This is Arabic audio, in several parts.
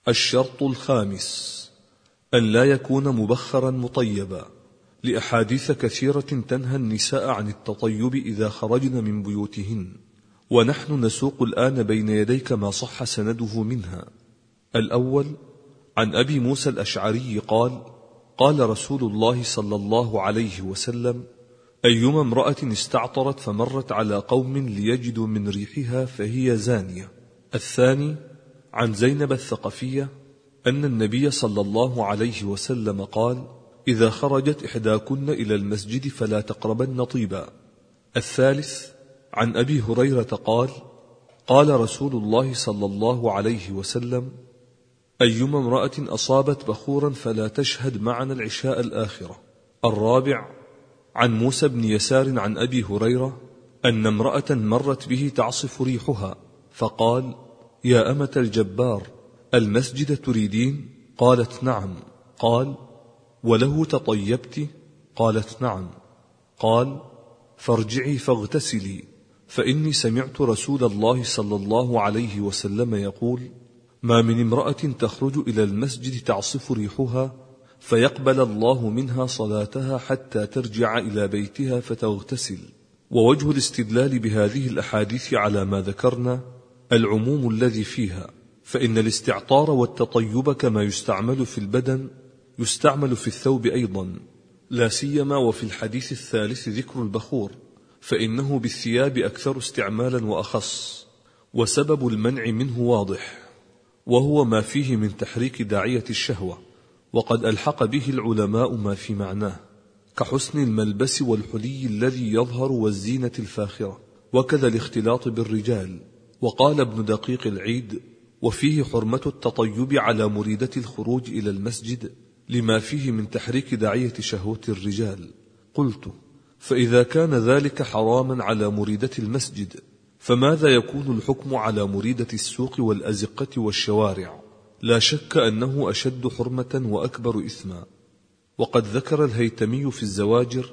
الشرط الخامس أن لا يكون مبخرا مطيبا، لأحاديث كثيرة تنهى النساء عن التطيب إذا خرجن من بيوتهن، ونحن نسوق الآن بين يديك ما صح سنده منها. الأول عن أبي موسى الأشعري قال: قال رسول الله صلى الله عليه وسلم: أيما امرأة استعطرت فمرت على قوم ليجدوا من ريحها فهي زانية. الثاني عن زينب الثقفية أن النبي صلى الله عليه وسلم قال: إذا خرجت إحداكن إلى المسجد فلا تقربن طيبا. الثالث عن أبي هريرة قال: قال رسول الله صلى الله عليه وسلم: أيما امرأة أصابت بخورا فلا تشهد معنا العشاء الآخرة. الرابع عن موسى بن يسار عن أبي هريرة أن امرأة مرت به تعصف ريحها فقال: يا أمة الجبار، المسجد تريدين؟ قالت: نعم. قال: وله تطيبت؟ قالت: نعم. قال: فارجعي فاغتسلي، فإني سمعت رسول الله صلى الله عليه وسلم يقول: ما من امرأة تخرج إلى المسجد تعصف ريحها فيقبل الله منها صلاتها حتى ترجع إلى بيتها فتغتسل. ووجه الاستدلال بهذه الأحاديث على ما ذكرنا العموم الذي فيها، فإن الاستعطار والتطيب كما يستعمل في البدن يستعمل في الثوب أيضا، لا سيما وفي الحديث الثالث ذكر البخور، فإنه بالثياب أكثر استعمالا وأخص، وسبب المنع منه واضح، وهو ما فيه من تحريك داعية الشهوة، وقد ألحق به العلماء ما في معناه كحسن الملبس والحلي الذي يظهر والزينة الفاخرة، وكذا الاختلاط بالرجال. وقال ابن دقيق العيد: وفيه حرمة التطيب على مريدة الخروج إلى المسجد لما فيه من تحريك داعية شهوة الرجال. قلت: فإذا كان ذلك حراما على مريدة المسجد، فماذا يكون الحكم على مريدة السوق والأزقة والشوارع؟ لا شك أنه أشد حرمة وأكبر إثما. وقد ذكر الهيتمي في الزواجر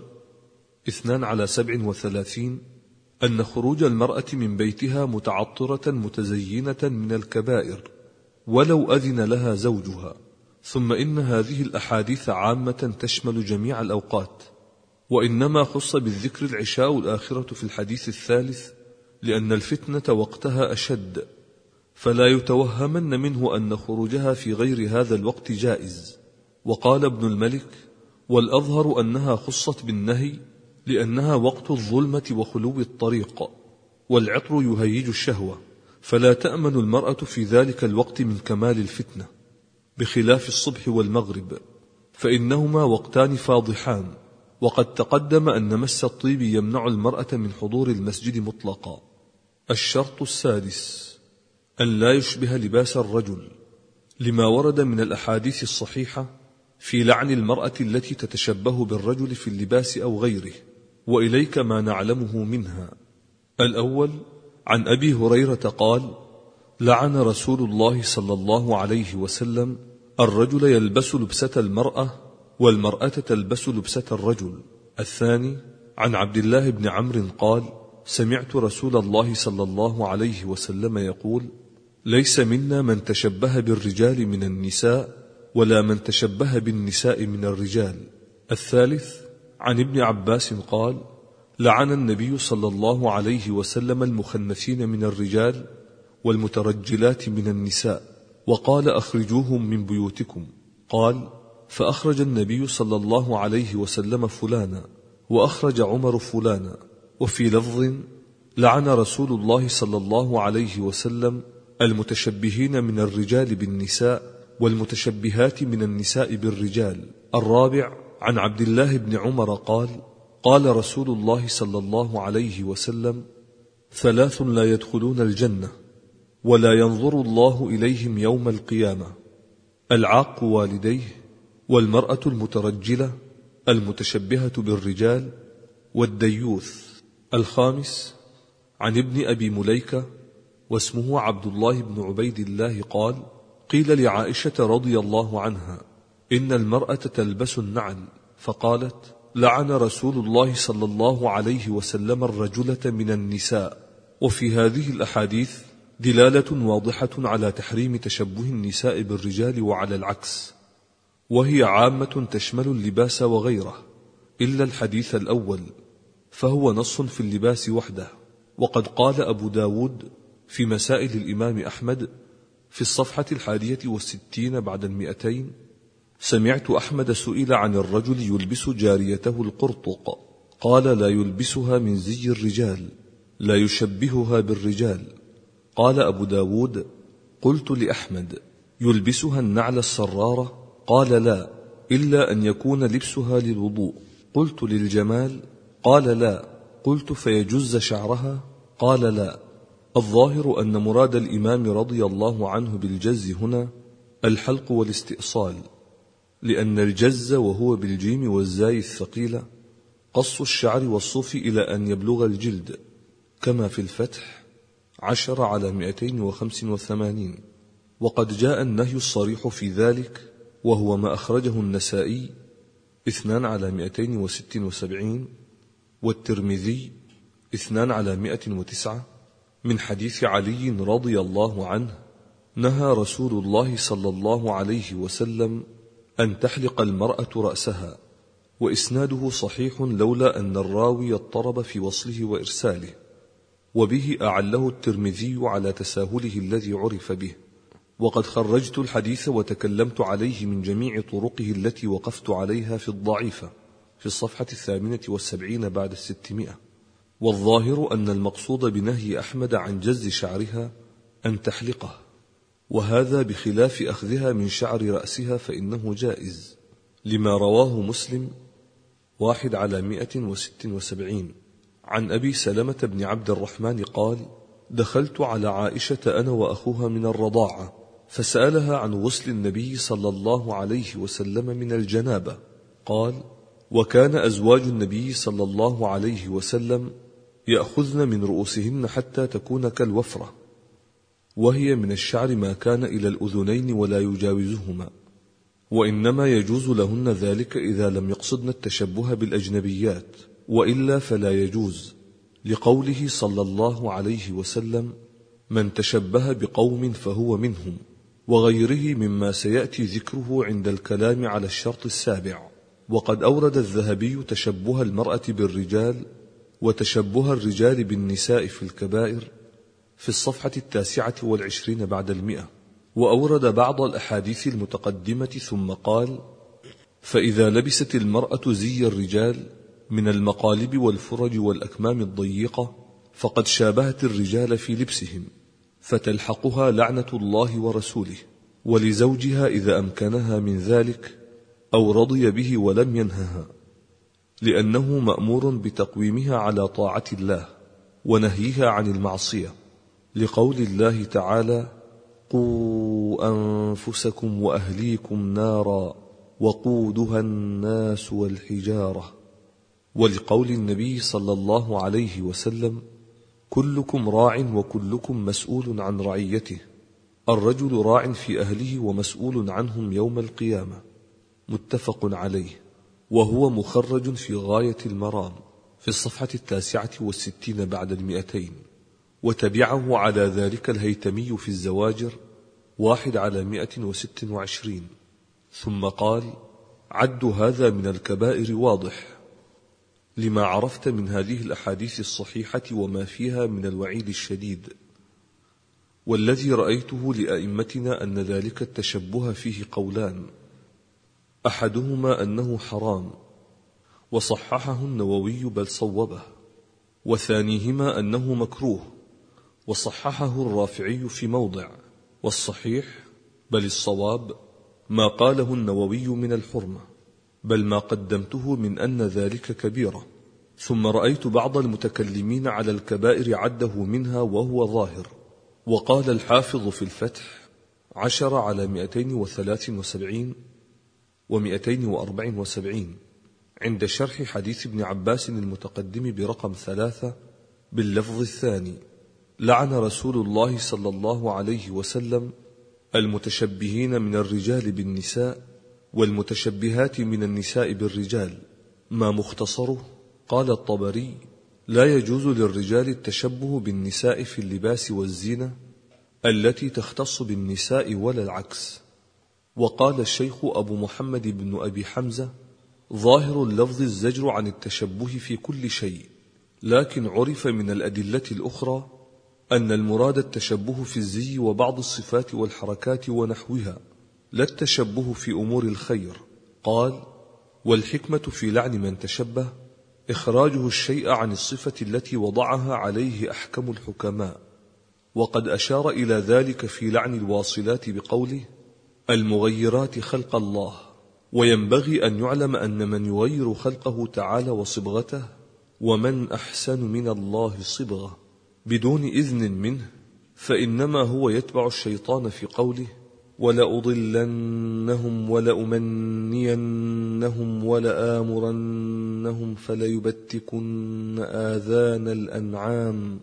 2/37 أن خروج المرأة من بيتها متعطرة متزينة من الكبائر ولو أذن لها زوجها. ثم إن هذه الأحاديث عامة تشمل جميع الأوقات، وإنما خص بالذكر العشاء الآخرة في الحديث الثالث لأن الفتنة وقتها أشد، فلا يتوهمن منه أن خروجها في غير هذا الوقت جائز. وقال ابن الملك: والأظهر أنها خصت بالنهي لأنها وقت الظلمة وخلو الطريق، والعطر يهيج الشهوة، فلا تأمن المرأة في ذلك الوقت من كمال الفتنة، بخلاف الصبح والمغرب فإنهما وقتان فاضحان. وقد تقدم أن مس الطيب يمنع المرأة من حضور المسجد مطلقا. الشرط السادس أن لا يشبه لباس الرجل، لما ورد من الأحاديث الصحيحة في لعن المرأة التي تتشبه بالرجل في اللباس أو غيره، وإليك ما نعلمه منها. الأول عن أبي هريرة قال: لعن رسول الله صلى الله عليه وسلم الرجل يلبس لبسة المرأة والمرأة تلبس لبسة الرجل. الثاني عن عبد الله بن عمرو قال: سمعت رسول الله صلى الله عليه وسلم يقول: ليس منا من تشبه بالرجال من النساء ولا من تشبه بالنساء من الرجال. الثالث عن ابن عباس قال: لعن النبي صلى الله عليه وسلم المخنثين من الرجال والمترجلات من النساء، وقال: أخرجوهم من بيوتكم. قال: فأخرج النبي صلى الله عليه وسلم فلانا، وأخرج عمر فلانا. وفي لفظ: لعن رسول الله صلى الله عليه وسلم المتشبهين من الرجال بالنساء والمتشبهات من النساء بالرجال. الرابع عن عبد الله بن عمر قال: قال رسول الله صلى الله عليه وسلم: ثلاث لا يدخلون الجنة ولا ينظر الله إليهم يوم القيامة: العاق والديه، والمرأة المترجلة المتشبهة بالرجال، والديوث. الخامس عن ابن أبي مليكة واسمه عبد الله بن عبيد الله قال: قيل لعائشة رضي الله عنها: إن المرأة تلبس النعل، فقالت: لعن رسول الله صلى الله عليه وسلم الرجلة من النساء. وفي هذه الأحاديث دلالة واضحة على تحريم تشبه النساء بالرجال وعلى العكس، وهي عامة تشمل اللباس وغيره إلا الحديث الأول، فهو نص في اللباس وحده. وقد قال أبو داود في مسائل الإمام أحمد في الصفحة 61 بعد 200: سمعت أحمد سئل عن الرجل يلبس جاريته القرطق، قال: لا يلبسها من زي الرجال، لا يشبهها بالرجال. قال أبو داود: قلت لأحمد: يلبسها النعل السرارة؟ قال: لا، إلا أن يكون لبسها للوضوء. قلت: للجمال؟ قال: لا. قلت: فيجز شعرها؟ قال: لا. الظاهر أن مراد الإمام رضي الله عنه بالجز هنا الحلق والاستئصال، لأن الجز وهو بالجيم والزاي الثقيلة قص الشعر والصوف إلى أن يبلغ الجلد، كما في الفتح 10/285. وقد جاء النهي الصريح في ذلك، وهو ما أخرجه النسائي 2/276 والترمذي 2/109 من حديث علي رضي الله عنه: نهى رسول الله صلى الله عليه وسلم أن تحلق المرأة رأسها. وإسناده صحيح لولا أن الراوي اضطرب في وصله وإرساله، وبه أعله الترمذي على تساهله الذي عرف به. وقد خرجت الحديث وتكلمت عليه من جميع طرقه التي وقفت عليها في الضعيفة في الصفحة 78 بعد 600. والظاهر أن المقصود بنهي أحمد عن جز شعرها أن تحلقه، وهذا بخلاف أخذها من شعر رأسها فإنه جائز، لما رواه مسلم 1/176 عن أبي سلمة بن عبد الرحمن قال: دخلت على عائشة أنا وأخوها من الرضاعة، فسألها عن غسل النبي صلى الله عليه وسلم من الجنابة، قال: وكان أزواج النبي صلى الله عليه وسلم يأخذن من رؤوسهن حتى تكون كالوفرة، وهي من الشعر ما كان إلى الأذنين ولا يجاوزهما، وإنما يجوز لهن ذلك إذا لم يقصدن التشبه بالأجنبيات، وإلا فلا يجوز، لقوله صلى الله عليه وسلم: من تشبه بقوم فهو منهم، وغيره مما سيأتي ذكره عند الكلام على الشرط السابع. وقد أورد الذهبي تشبه المرأة بالرجال وتشبه الرجال بالنساء في الكبائر في الصفحة 29 بعد 100، وأورد بعض الأحاديث المتقدمة ثم قال: فإذا لبست المرأة زي الرجال من المقالب والفرج والأكمام الضيقة فقد شابهت الرجال في لبسهم، فتلحقها لعنة الله ورسوله، ولزوجها إذا أمكنها من ذلك أو رضي به ولم ينهها، لأنه مأمور بتقويمها على طاعة الله ونهيها عن المعصية، لقول الله تعالى: قوا أنفسكم وأهليكم نارا وقودها الناس والحجارة، ولقول النبي صلى الله عليه وسلم: كلكم راع وكلكم مسؤول عن رعيته، الرجل راع في أهله ومسؤول عنهم يوم القيامة، متفق عليه، وهو مخرج في غاية المرام في الصفحة 69 بعد 200. وتبعه على ذلك الهيتمي في الزواجر 1/126. ثم قال: عد هذا من الكبائر واضح، لما عرفت من هذه الأحاديث الصحيحة وما فيها من الوعيد الشديد. والذي رأيته لأئمتنا أن ذلك التشبه فيه قولان: أحدهما أنه حرام وصححه النووي بل صوبه، وثانيهما أنه مكروه وصححه الرافعي في موضع، والصحيح بل الصواب ما قاله النووي من الحرمة، بل ما قدمته من أن ذلك كبيرة. ثم رأيت بعض المتكلمين على الكبائر عده منها وهو ظاهر. وقال الحافظ في الفتح 10/273 و274 عند شرح حديث ابن عباس المتقدم برقم 3 باللفظ الثاني: لعن رسول الله صلى الله عليه وسلم المتشبهين من الرجال بالنساء والمتشبهات من النساء بالرجال. ما مختصره؟ قال الطبري: لا يجوز للرجال التشبه بالنساء في اللباس والزينة التي تختص بالنساء ولا العكس. وقال الشيخ أبو محمد بن أبي حمزة: ظاهر اللفظ الزجر عن التشبه في كل شيء، لكن عرف من الأدلة الأخرى أن المراد التشبه في الزي وبعض الصفات والحركات ونحوها، لا التشبه في أمور الخير. قال: والحكمة في لعن من تشبه إخراجه الشيء عن الصفة التي وضعها عليه أحكم الحكماء. وقد أشار إلى ذلك في لعن الواصلات بقوله: المغيرات خلق الله. وينبغي أن يعلم أن من يغير خلقه تعالى وصبغته ومن أحسن من الله صبغة بدون إذن منه، فإنما هو يتبع الشيطان في قوله: ولأضلنهم ولأمنينهم ولآمرنهم فليبتكن آذان الأنعام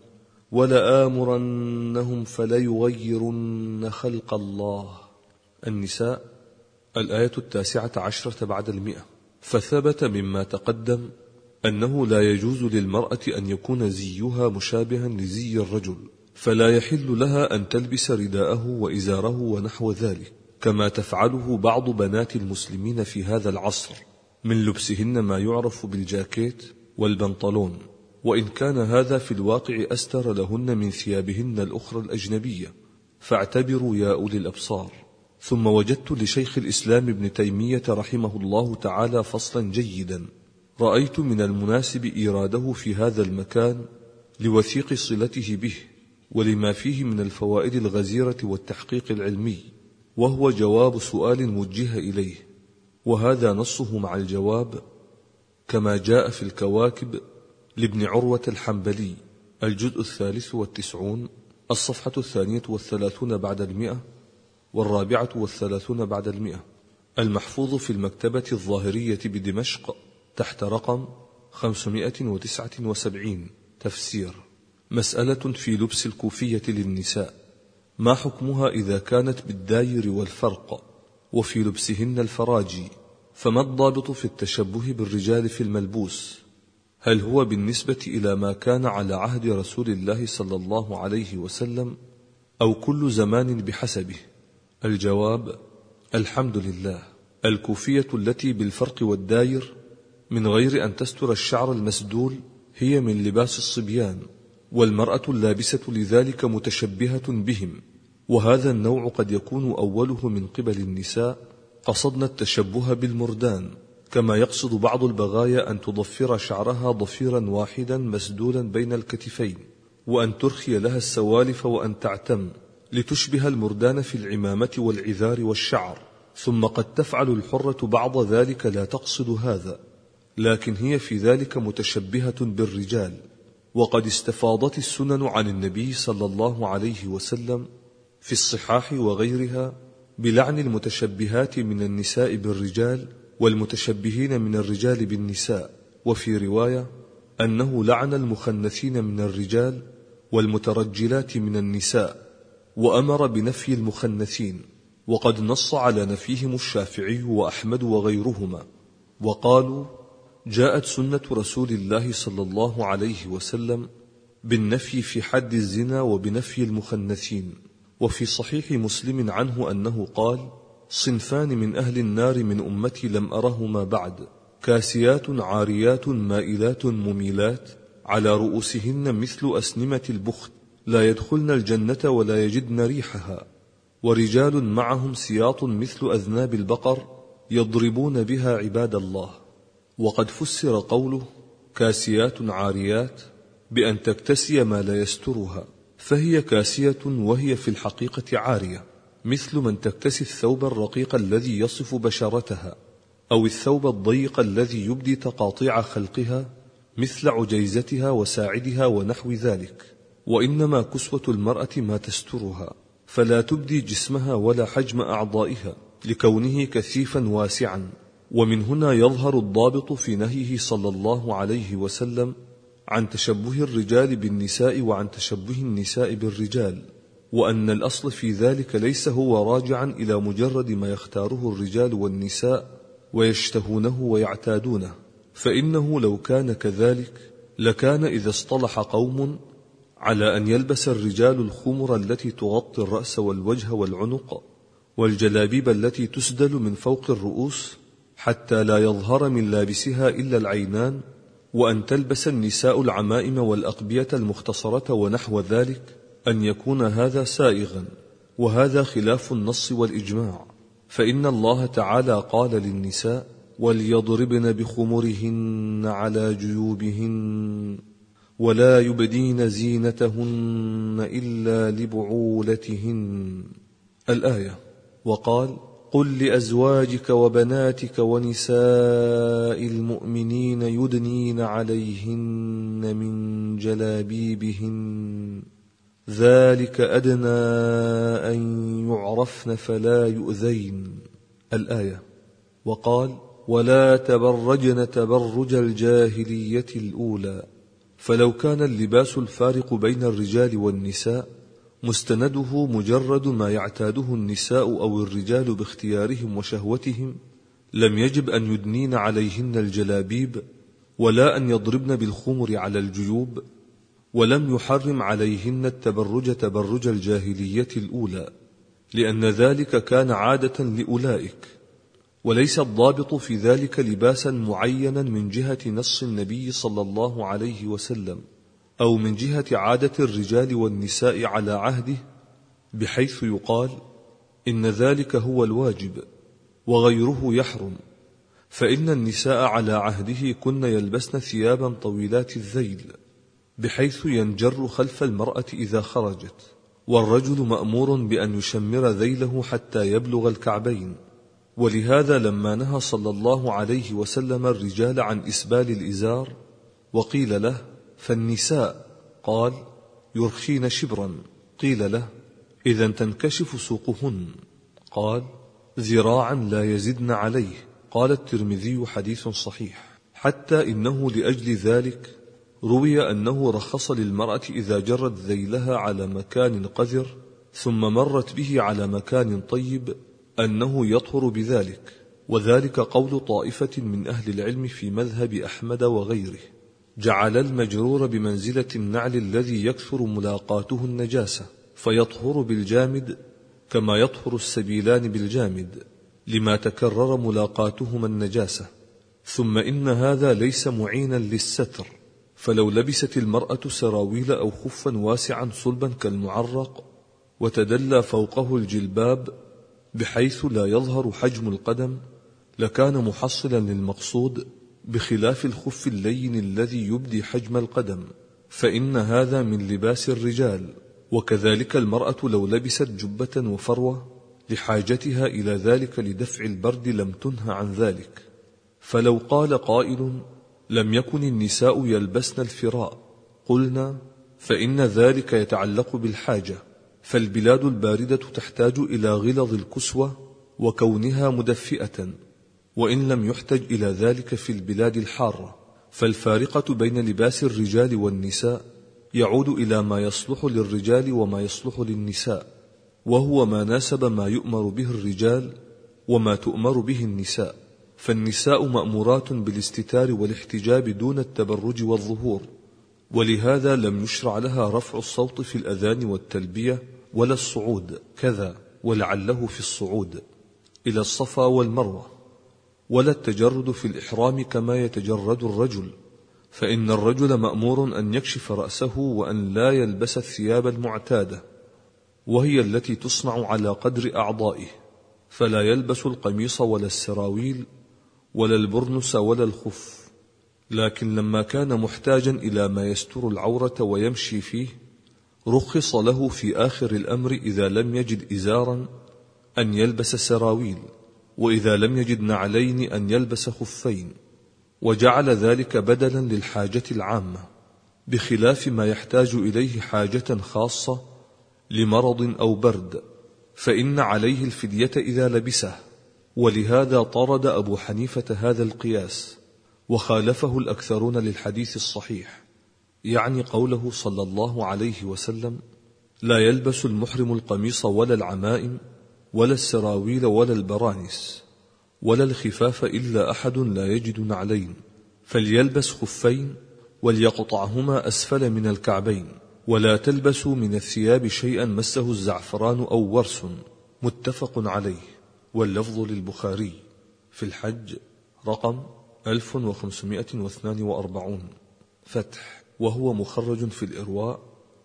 ولآمرنهم فليغيرن خلق الله. النساء، الآية 19 بعد 100. فثبت مما تقدم أنه لا يجوز للمرأة أن يكون زيها مشابها لزي الرجل، فلا يحل لها أن تلبس رداءه وإزاره ونحو ذلك، كما تفعله بعض بنات المسلمين في هذا العصر من لبسهن ما يعرف بالجاكيت والبنطلون، وإن كان هذا في الواقع أستر لهن من ثيابهن الأخرى الأجنبية، فاعتبروا يا أولي الأبصار. ثم وجدت لشيخ الإسلام ابن تيمية رحمه الله تعالى فصلا جيدا رأيت من المناسب إيراده في هذا المكان لوثيق صلته به ولما فيه من الفوائد الغزيرة والتحقيق العلمي، وهو جواب سؤال وجه إليه، وهذا نصه مع الجواب كما جاء في الكواكب لابن عروة الحنبلي، الجزء 93 الصفحة 32 بعد 100 و34 بعد 100، المحفوظ في المكتبة الظاهرية بدمشق تحت رقم 579. تفسير: مسألة في لبس الكوفية للنساء، ما حكمها إذا كانت بالداير والفرق وفي لبسهن الفراجي؟ فما الضابط في التشبه بالرجال في الملبوس؟ هل هو بالنسبة إلى ما كان على عهد رسول الله صلى الله عليه وسلم أو كل زمان بحسبه؟ الجواب: الحمد لله. الكوفية التي بالفرق والداير من غير أن تستر الشعر المسدول هي من لباس الصبيان، والمرأة اللابسة لذلك متشبهة بهم، وهذا النوع قد يكون أوله من قبل النساء قصدنا التشبه بالمردان، كما يقصد بعض البغايا أن تضفر شعرها ضفيرا واحدا مسدولا بين الكتفين، وأن ترخي لها السوالف وأن تعتم لتشبه المردان في العمامة والعذار والشعر. ثم قد تفعل الحرة بعض ذلك لا تقصد هذا، لكن هي في ذلك متشبهة بالرجال. وقد استفاضت السنن عن النبي صلى الله عليه وسلم في الصحاح وغيرها بلعن المتشبهات من النساء بالرجال والمتشبهين من الرجال بالنساء، وفي رواية أنه لعن المخنثين من الرجال والمترجلات من النساء، وأمر بنفي المخنثين، وقد نص على نفيهم الشافعي وأحمد وغيرهما، وقالوا: جاءت سنة رسول الله صلى الله عليه وسلم بالنفي في حد الزنا وبنفي المخنثين. وفي صحيح مسلم عنه أنه قال: صنفان من أهل النار من أمتي لم أرهما بعد، كاسيات عاريات مائلات مميلات على رؤوسهن مثل أسنمة البخت، لا يدخلن الجنة ولا يجدن ريحها، ورجال معهم سياط مثل أذناب البقر يضربون بها عباد الله. وقد فسر قوله كاسيات عاريات بأن تكتسي ما لا يسترها، فهي كاسية وهي في الحقيقة عارية، مثل من تكتسي الثوب الرقيق الذي يصف بشرتها، أو الثوب الضيق الذي يبدي تقاطيع خلقها مثل عجيزتها وساعدها ونحو ذلك. وإنما كسوة المرأة ما تسترها، فلا تبدي جسمها ولا حجم أعضائها لكونه كثيفا واسعا. ومن هنا يظهر الضابط في نهيه صلى الله عليه وسلم عن تشبه الرجال بالنساء وعن تشبه النساء بالرجال، وأن الأصل في ذلك ليس هو راجعا إلى مجرد ما يختاره الرجال والنساء ويشتهونه ويعتادونه، فإنه لو كان كذلك لكان إذا اصطلح قوم على أن يلبس الرجال الخمر التي تغطي الرأس والوجه والعنق، والجلابيب التي تسدل من فوق الرؤوس حتى لا يظهر من لابسها إلا العينان، وأن تلبس النساء العمائم والأقبية المختصرة ونحو ذلك، أن يكون هذا سائغا، وهذا خلاف النص والإجماع. فإن الله تعالى قال للنساء: وليضربن بخمرهن على جيوبهن ولا يبدين زينتهن إلا لبعولتهن، الآية. وقال: قل لأزواجك وبناتك ونساء المؤمنين يدنين عليهن من جلابيبهن ذلك أدنى أن يعرفن فلا يؤذين، الآية. وقال: ولا تبرجن تبرج الجاهلية الأولى. فلو كان اللباس الفارق بين الرجال والنساء مستنده مجرد ما يعتاده النساء أو الرجال باختيارهم وشهوتهم، لم يجب أن يدنين عليهن الجلابيب، ولا أن يضربن بالخمر على الجيوب، ولم يحرم عليهن التبرج تبرج الجاهلية الأولى، لأن ذلك كان عادة لأولئك، وليس الضابط في ذلك لباسا معينا من جهة نص النبي صلى الله عليه وسلم، أو من جهة عادة الرجال والنساء على عهده، بحيث يقال إن ذلك هو الواجب وغيره يحرم. فإن النساء على عهده كن يلبسن ثيابا طويلات الذيل بحيث ينجر خلف المرأة إذا خرجت، والرجل مأمور بأن يشمر ذيله حتى يبلغ الكعبين. ولهذا لما نهى صلى الله عليه وسلم الرجال عن إسبال الإزار وقيل له: فالنساء؟ قال: يرخين شبرا. قيل له: إذا تنكشف سوقهن؟ قال: ذراعا لا يزدن عليه. قال الترمذي: حديث صحيح. حتى إنه لأجل ذلك روي أنه رخص للمرأة إذا جرت ذيلها على مكان قذر ثم مرت به على مكان طيب أنه يطهر بذلك، وذلك قول طائفة من أهل العلم في مذهب أحمد وغيره. جعل المجرور بمنزلة النعل الذي يكثر ملاقاته النجاسة، فيطهر بالجامد كما يطهر السبيلان بالجامد لما تكرر ملاقاتهما النجاسة. ثم إن هذا ليس معينا للستر، فلو لبست المرأة سراويل أو خفا واسعا صلبا كالمعرق وتدلى فوقه الجلباب بحيث لا يظهر حجم القدم لكان محصلا للمقصود، بخلاف الخف اللين الذي يبدي حجم القدم، فإن هذا من لباس الرجال. وكذلك المرأة لو لبست جبة وفروة لحاجتها إلى ذلك لدفع البرد لم تنه عن ذلك. فلو قال قائل: لم يكن النساء يلبسن الفراء، قلنا: فإن ذلك يتعلق بالحاجة، فالبلاد الباردة تحتاج إلى غلظ الكسوة وكونها مدفئة، وإن لم يحتج إلى ذلك في البلاد الحارة. فالفارقة بين لباس الرجال والنساء يعود إلى ما يصلح للرجال وما يصلح للنساء، وهو ما ناسب ما يؤمر به الرجال وما تؤمر به النساء. فالنساء مأمورات بالاستتار والاحتجاب دون التبرج والظهور، ولهذا لم يشرع لها رفع الصوت في الأذان والتلبية ولا الصعود كذا ولعله في الصعود إلى الصفا والمروة، ولا التجرد في الإحرام كما يتجرد الرجل، فإن الرجل مأمور أن يكشف رأسه وأن لا يلبس الثياب المعتادة، وهي التي تصنع على قدر أعضائه، فلا يلبس القميص ولا السراويل ولا البرنس ولا الخف. لكن لما كان محتاجا إلى ما يستر العورة ويمشي فيه رخص له في آخر الأمر إذا لم يجد إزارا أن يلبس سراويل، وإذا لم يجد نعلين أن يلبس خفين، وجعل ذلك بدلا للحاجة العامة، بخلاف ما يحتاج إليه حاجة خاصة لمرض أو برد، فإن عليه الفدية إذا لبسه. ولهذا طرد أبو حنيفة هذا القياس، وخالفه الأكثرون للحديث الصحيح، يعني قوله صلى الله عليه وسلم: لا يلبس المحرم القميص ولا العمائم ولا السراويل ولا البرانس ولا الخفاف إلا أحد لا يجد نعلين، فليلبس خفين وليقطعهما أسفل من الكعبين، ولا تلبسوا من الثياب شيئا مسه الزعفران أو ورس، متفق عليه، واللفظ للبخاري في الحج رقم 1542 فتح، وهو مخرج في الإرواء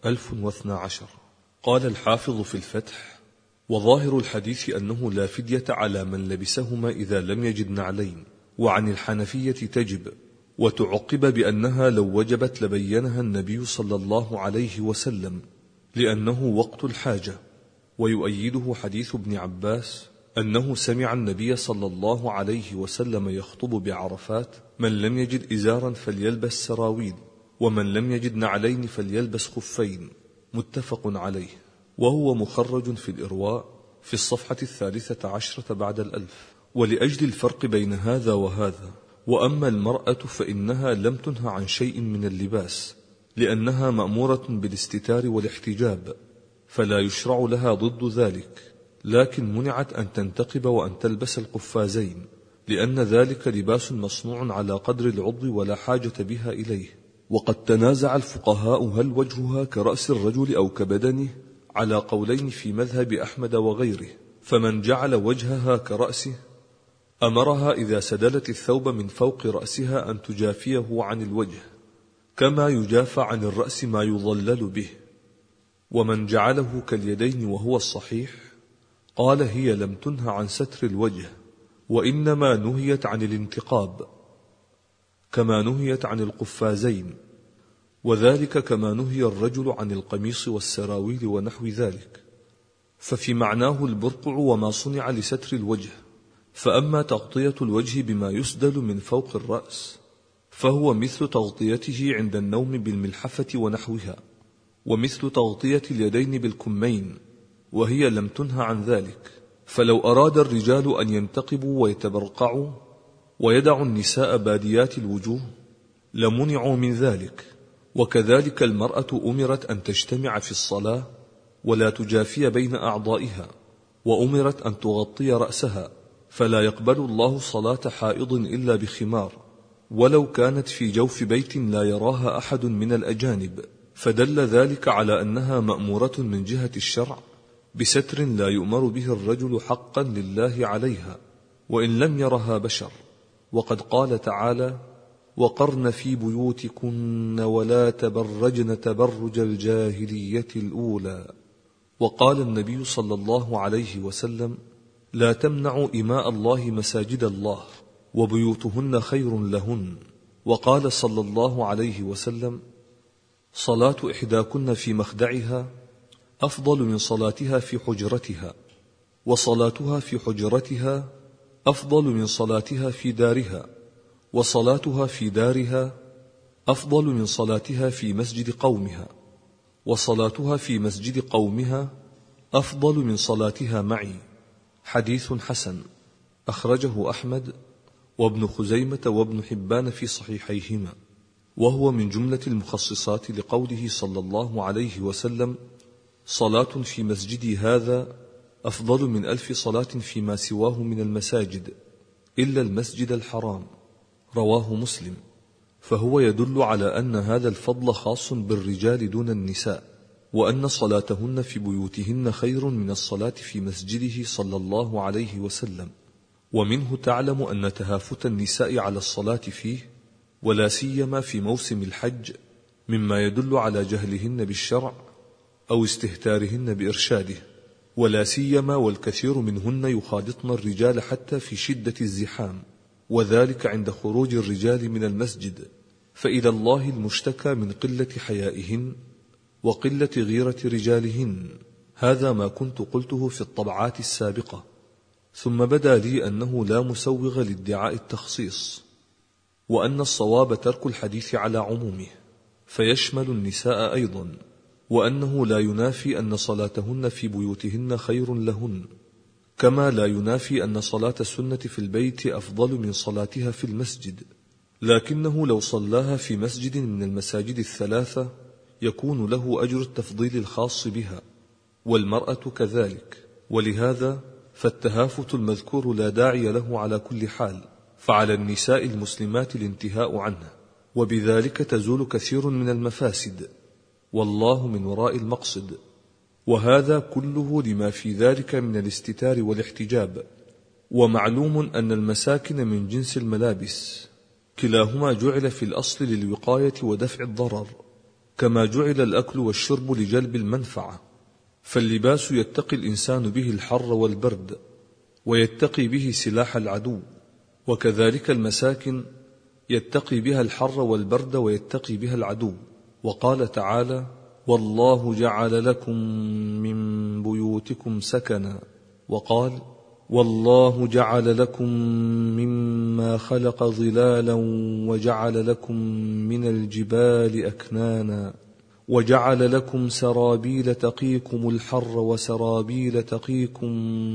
1012. قال الحافظ في الفتح: وظاهر الحديث أنه لا فدية على من لبسهما إذا لم يجد نعلين، وعن الحنفية تجب، وتعقب بأنها لو وجبت لبينها النبي صلى الله عليه وسلم، لأنه وقت الحاجة. ويؤيده حديث ابن عباس أنه سمع النبي صلى الله عليه وسلم يخطب بعرفات: من لم يجد إزارا فليلبس سراويل، ومن لم يجد نعلين فليلبس خفين، متفق عليه، وهو مخرج في الإرواء في الصفحة 13 بعد 1000. ولأجل الفرق بين هذا وهذا، وأما المرأة فإنها لم تنه عن شيء من اللباس، لأنها مأمورة بالاستتار والاحتجاب، فلا يشرع لها ضد ذلك، لكن منعت أن تنتقب وأن تلبس القفازين، لأن ذلك لباس مصنوع على قدر العضو ولا حاجة بها إليه. وقد تنازع الفقهاء هل وجهها كرأس الرجل أو كبدنه، على قولين في مذهب أحمد وغيره، فمن جعل وجهها كرأسه أمرها إذا سدلت الثوب من فوق رأسها أن تجافيه عن الوجه، كما يجافى عن الرأس ما يظلل به. ومن جعله كاليدين وهو الصحيح قال هي لم تنه عن ستر الوجه، وإنما نهيت عن الانتقاب، كما نهيت عن القفازين، وذلك كما نهي الرجل عن القميص والسراويل ونحو ذلك، ففي معناه البرقع وما صنع لستر الوجه. فأما تغطية الوجه بما يسدل من فوق الرأس فهو مثل تغطيته عند النوم بالملحفة ونحوها، ومثل تغطية اليدين بالكمين، وهي لم تنه عن ذلك. فلو أراد الرجال أن ينتقبوا ويتبرقعوا ويدعوا النساء باديات الوجوه لمنعوا من ذلك. وكذلك المرأة أمرت أن تجتمع في الصلاة ولا تجافي بين أعضائها، وأمرت أن تغطي رأسها، فلا يقبل الله صلاة حائض إلا بخمار، ولو كانت في جوف بيت لا يراها أحد من الأجانب، فدل ذلك على أنها مأمورة من جهة الشرع بستر لا يؤمر به الرجل حقا لله عليها وإن لم يرها بشر. وقد قال تعالى: وقرن في بيوتكن ولا تبرجن تبرج الجاهلية الأولى. وقال النبي صلى الله عليه وسلم: لا تمنعوا إماء الله مساجد الله وبيوتهن خير لهن. وقال صلى الله عليه وسلم: صلاة إحداكن في مخدعها أفضل من صلاتها في حجرتها، وصلاتها في حجرتها أفضل من صلاتها في دارها، وصلاتها في دارها أفضل من صلاتها في مسجد قومها، وصلاتها في مسجد قومها أفضل من صلاتها معي. حديث حسن، أخرجه أحمد وابن خزيمة وابن حبان في صحيحيهما، وهو من جملة المخصصات لقوله صلى الله عليه وسلم: صلاة في مسجدي هذا أفضل من 1000 صلاة فيما سواه من المساجد إلا المسجد الحرام. رواه مسلم. فهو يدل على أن هذا الفضل خاص بالرجال دون النساء، وأن صلاتهن في بيوتهن خير من الصلاة في مسجده صلى الله عليه وسلم. ومنه تعلم أن تهافت النساء على الصلاة فيه ولا سيما في موسم الحج مما يدل على جهلهن بالشرع أو استهتارهن بإرشاده، ولا سيما والكثير منهن يخالطن الرجال حتى في شدة الزحام، وذلك عند خروج الرجال من المسجد، فإلى الله المشتكى من قلة حيائهن وقلة غيرة رجالهن. هذا ما كنت قلته في الطبعات السابقة، ثم بدا لي أنه لا مسوغ لادعاء التخصيص، وأن الصواب ترك الحديث على عمومه فيشمل النساء أيضا، وأنه لا ينافي أن صلاتهن في بيوتهن خير لهن، كما لا ينافي أن صلاة السنة في البيت أفضل من صلاتها في المسجد، لكنه لو صلاها في مسجد من المساجد الثلاثة يكون له أجر التفضيل الخاص بها، والمرأة كذلك. ولهذا فالتهافت المذكور لا داعي له على كل حال، فعلى النساء المسلمات الانتهاء عنه، وبذلك تزول كثير من المفاسد. والله من وراء المقصد. وهذا كله لما في ذلك من الاستتار والاحتجاب. ومعلوم أن المساكن من جنس الملابس، كلاهما جعل في الأصل للوقاية ودفع الضرر، كما جعل الأكل والشرب لجلب المنفعة. فاللباس يتقي الإنسان به الحر والبرد، ويتقي به سلاح العدو، وكذلك المساكن يتقي بها الحر والبرد ويتقي بها العدو. وقال تعالى: والله جعل لكم من بيوتكم سكنا، وقال: والله جعل لكم مما خلق ظلالا وجعل لكم من الجبال أكنانا وجعل لكم سرابيل تقيكم الحر وسرابيل تقيكم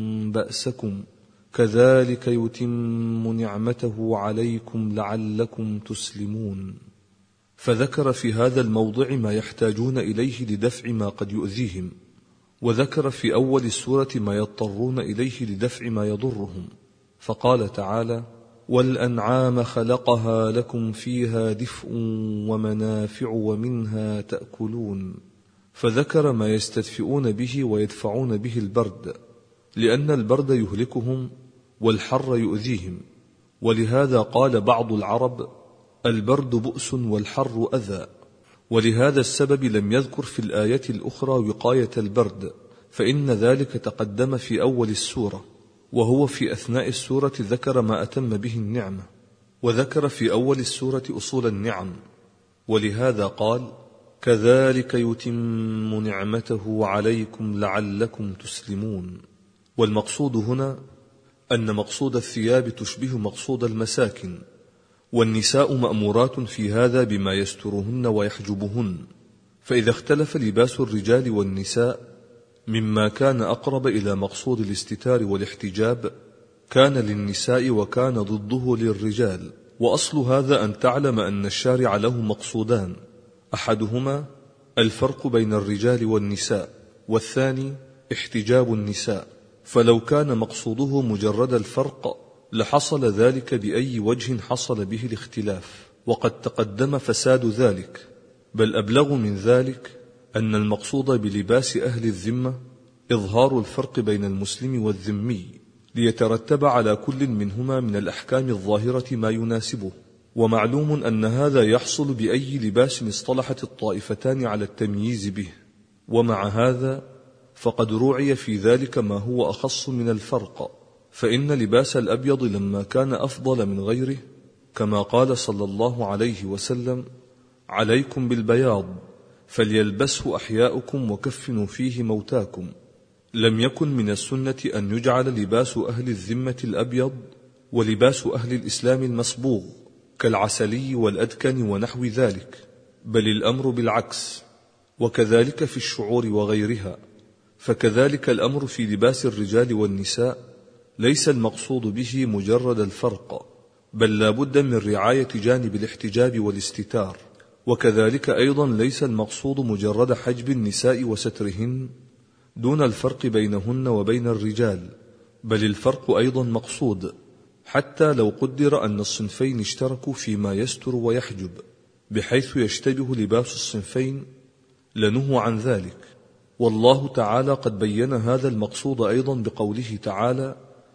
بأسكم كذلك يتم نعمته عليكم لعلكم تسلمون. فذكر في هذا الموضع ما يحتاجون إليه لدفع ما قد يؤذيهم، وذكر في أول السورة ما يضطرون إليه لدفع ما يضرهم، فقال تعالى: والأنعام خلقها لكم فيها دفء ومنافع ومنها تأكلون. فذكر ما يستدفئون به ويدفعون به البرد، لأن البرد يهلكهم والحر يؤذيهم. ولهذا قال بعض العرب: البرد بؤس والحر أذى. ولهذا السبب لم يذكر في الآية الأخرى وقاية البرد، فإن ذلك تقدم في أول السورة، وهو في أثناء السورة ذكر ما أتم به النعمة، وذكر في أول السورة أصول النعم. ولهذا قال: كذلك يتم نعمته عليكم لعلكم تسلمون. والمقصود هنا أن مقصود الثياب تشبه مقصود المساكن، والنساء مأمورات في هذا بما يسترهن ويحجبهن. فإذا اختلف لباس الرجال والنساء مما كان أقرب إلى مقصود الاستتار والاحتجاب كان للنساء وكان ضده للرجال. وأصل هذا أن تعلم أن الشارع له مقصودان: أحدهما الفرق بين الرجال والنساء، والثاني احتجاب النساء. فلو كان مقصوده مجرد الفرق لحصل ذلك بأي وجه حصل به الاختلاف، وقد تقدم فساد ذلك. بل أبلغ من ذلك أن المقصود بلباس أهل الذمة إظهار الفرق بين المسلم والذمي، ليترتب على كل منهما من الأحكام الظاهرة ما يناسبه. ومعلوم أن هذا يحصل بأي لباس اصطلحت الطائفتان على التمييز به. ومع هذا فقد روعي في ذلك ما هو أخص من الفرق، فإن لباس الأبيض لما كان أفضل من غيره، كما قال صلى الله عليه وسلم: عليكم بالبياض فليلبسه أحياؤكم وكفنوا فيه موتاكم، لم يكن من السنة أن يجعل لباس أهل الذمة الأبيض ولباس أهل الإسلام المصبوغ كالعسلي والأدكن ونحو ذلك، بل الأمر بالعكس. وكذلك في الشعور وغيرها. فكذلك الأمر في لباس الرجال والنساء ليس المقصود به مجرد الفرق، بل لا بد من رعاية جانب الاحتجاب والاستتار. وكذلك أيضا ليس المقصود مجرد حجب النساء وسترهن دون الفرق بينهن وبين الرجال، بل الفرق أيضا مقصود، حتى لو قدر أن الصنفين اشتركوا فيما يستر ويحجب، بحيث يشتبه لباس الصنفين لنهوا عن ذلك. والله تعالى قد بين هذا المقصود أيضا بقوله تعالى: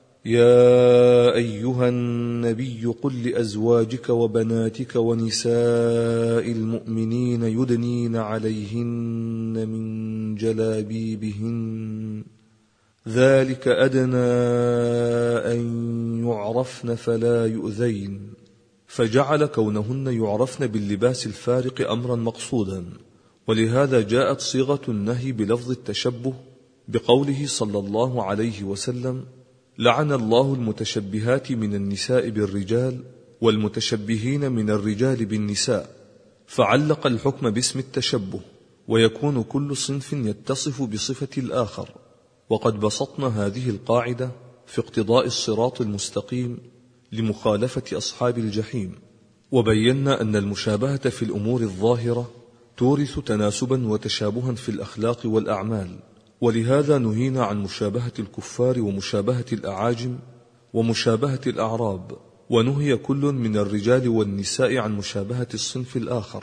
يا أيها النبي قل لأزواجك وبناتك ونساء المؤمنين يدنين عليهن من جلابيبهن ذلك أدنى أن يعرفن فلا يؤذين. فجعل كونهن يعرفن باللباس الفارق أمرا مقصودا. ولهذا جاءت صيغة النهي بلفظ التشبه بقوله صلى الله عليه وسلم: لعن الله المتشبهات من النساء بالرجال والمتشبهين من الرجال بالنساء. فعلق الحكم باسم التشبه، ويكون كل صنف يتصف بصفة الآخر. وقد بسطنا هذه القاعدة في اقتضاء الصراط المستقيم لمخالفة أصحاب الجحيم، وبينا أن المشابهة في الأمور الظاهرة تورث تناسبا وتشابها في الأخلاق والأعمال. ولهذا نهينا عن مشابهة الكفار ومشابهة الأعاجم ومشابهة الأعراب، ونهي كل من الرجال والنساء عن مشابهة الصنف الآخر.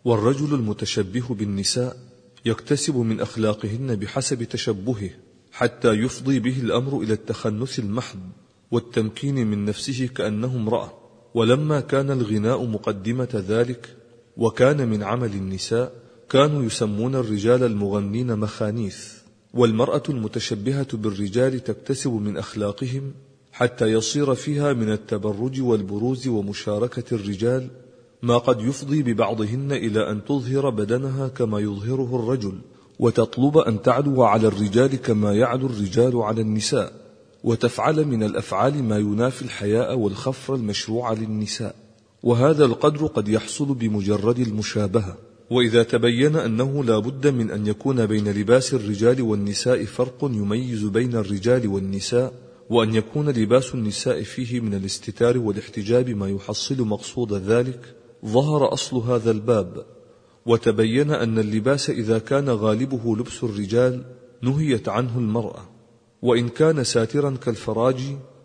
والرجل المتشبه بالنساء يكتسب من أخلاقهن بحسب تشبهه، حتى يفضي به الأمر إلى التخنث المحض والتمكين من نفسه كأنه امرأة. ولما كان الغناء مقدمة ذلك وكان من عمل النساء، كانوا يسمون الرجال المغنين مخانيث. والمرأة المتشبهة بالرجال تكتسب من أخلاقهم حتى يصير فيها من التبرج والبروز ومشاركة الرجال ما قد يفضي ببعضهن إلى أن تظهر بدنها كما يظهره الرجل، وتطلب أن تعلو على الرجال كما يعلو الرجال على النساء، وتفعل من الأفعال ما ينافي الحياء والخفر المشروع للنساء. وهذا القدر قد يحصل بمجرد المشابهة. وإذا تبين أنه لا بد من أن يكون بين لباس الرجال والنساء فرق يميز بين الرجال والنساء، وأن يكون لباس النساء فيه من الاستتار والاحتجاب ما يحصل مقصود ذلك، ظهر أصل هذا الباب. وتبين أن اللباس إذا كان غالبه لبس الرجال نهيت عنه المرأة، وإن كان ساترا كالفراج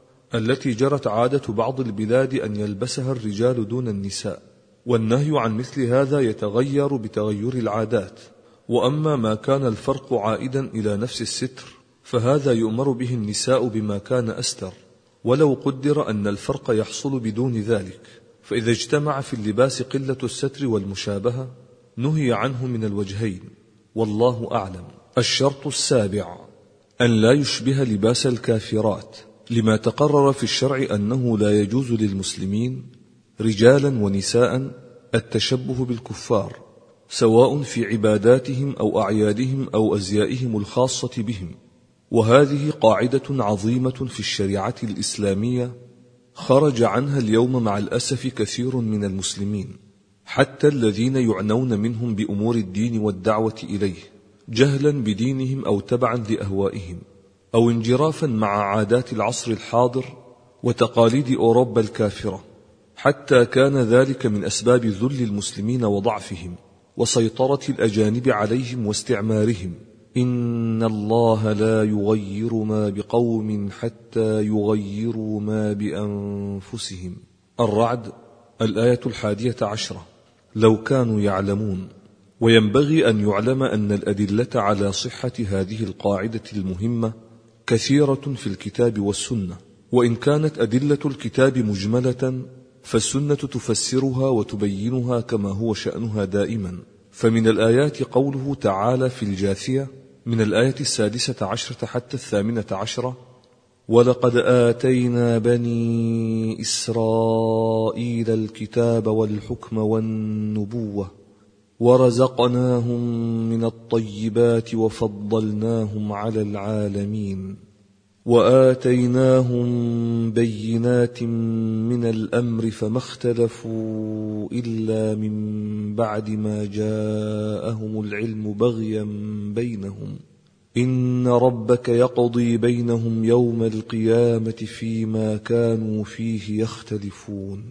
التي جرت عادة بعض البلاد أن يلبسها الرجال دون النساء، والنهي عن مثل هذا يتغير بتغير العادات. وأما ما كان الفرق عائدا إلى نفس الستر فهذا يؤمر به النساء بما كان أستر، ولو قدر أن الفرق يحصل بدون ذلك. فإذا اجتمع في اللباس قلة الستر والمشابهة نهي عنه من الوجهين، والله أعلم. الشرط السابع أن لا يشبه لباس الكافرات، لما تقرر في الشرع أنه لا يجوز للمسلمين رجالا ونساء التشبه بالكفار، سواء في عباداتهم أو أعيادهم أو أزيائهم الخاصة بهم. وهذه قاعدة عظيمة في الشريعة الإسلامية خرج عنها اليوم مع الأسف كثير من المسلمين، حتى الذين يعنون منهم بأمور الدين والدعوة إليه، جهلا بدينهم أو تبعا لأهوائهم، أو انجرافا مع عادات العصر الحاضر وتقاليد أوروبا الكافرة، حتى كان ذلك من أسباب ذل المسلمين وضعفهم وسيطرة الأجانب عليهم واستعمارهم. إن الله لا يغير ما بقوم حتى يغيروا ما بأنفسهم. الرعد الآية 11. لو كانوا يعلمون. وينبغي أن يعلم أن الأدلة على صحة هذه القاعدة المهمة كثيرة في الكتاب والسنة، وإن كانت أدلة الكتاب مجملة فالسنة تفسرها وتبينها كما هو شأنها دائما. فمن الآيات قوله تعالى في الجاثية من الآية 16 حتى 18: ولقد آتينا بني إسرائيل الكتاب والحكم والنبوة ورزقناهم من الطيبات وفضلناهم على العالمين وآتيناهم بينات من الأمر فما اختلفوا إلا من بعد ما جاءهم العلم بغيا بينهم إن ربك يقضي بينهم يوم القيامة فيما كانوا فيه يختلفون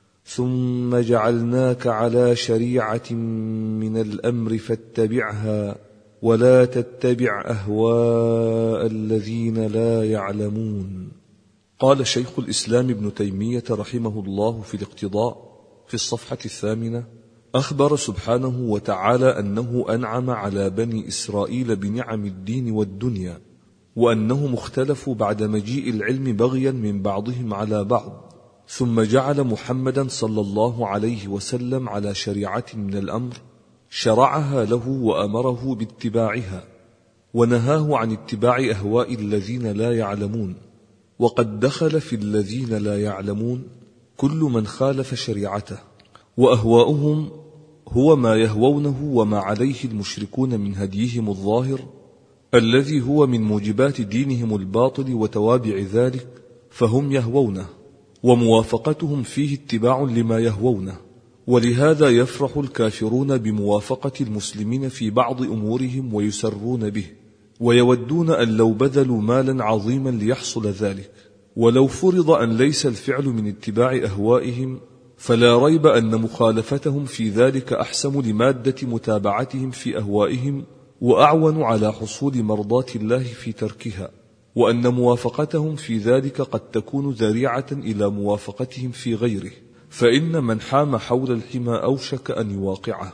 ثم جعلناك على شريعة من الأمر فاتبعها ولا تتبع أهواء الذين لا يعلمون. قال شيخ الإسلام ابن تيمية رحمه الله في الاقتضاء في الصفحة 8: أخبر سبحانه وتعالى أنه أنعم على بني إسرائيل بنعم الدين والدنيا، وأنهم اختلفوا بعد مجيء العلم بغيا من بعضهم على بعض، ثم جعل محمدا صلى الله عليه وسلم على شريعة من الأمر شرعها له وأمره باتباعها، ونهاه عن اتباع أهواء الذين لا يعلمون. وقد دخل في الذين لا يعلمون كل من خالف شريعته، وأهواؤهم هو ما يهوونه وما عليه المشركون من هديهم الظاهر الذي هو من موجبات دينهم الباطل وتوابع ذلك، فهم يهوونه، وموافقتهم فيه اتباع لما يهوونه. ولهذا يفرح الكافرون بموافقة المسلمين في بعض أمورهم ويسرون به، ويودون أن لو بذلوا مالا عظيما ليحصل ذلك. ولو فرض أن ليس الفعل من اتباع أهوائهم فلا ريب أن مخالفتهم في ذلك أحسم لمادة متابعتهم في أهوائهم وأعون على حصول مرضات الله في تركها، وأن موافقتهم في ذلك قد تكون ذريعة إلى موافقتهم في غيره، فإن من حام حول الحمى أوشك أن يواقعه.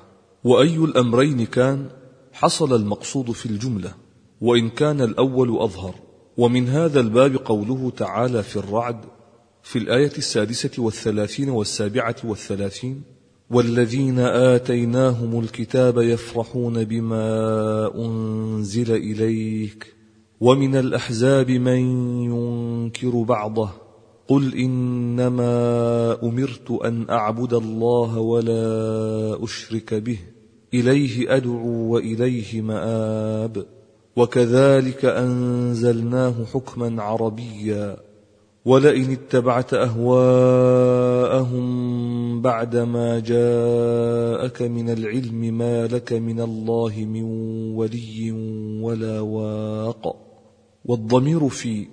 وأي الأمرين كان حصل المقصود في الجملة، وإن كان الأول أظهر. ومن هذا الباب قوله تعالى في الرعد في الآية 36 و37: والذين آتيناهم الكتاب يفرحون بما أنزل إليك ومن الأحزاب من ينكر بعضه قل إنما أمرت أن أعبد الله ولا أشرك به إليه أدعو وإليه مآب وكذلك أنزلناه حكما عربيا ولئن اتبعت أهواءهم بعدما جاءك من العلم ما لك من الله من ولي ولا واق. والضمير في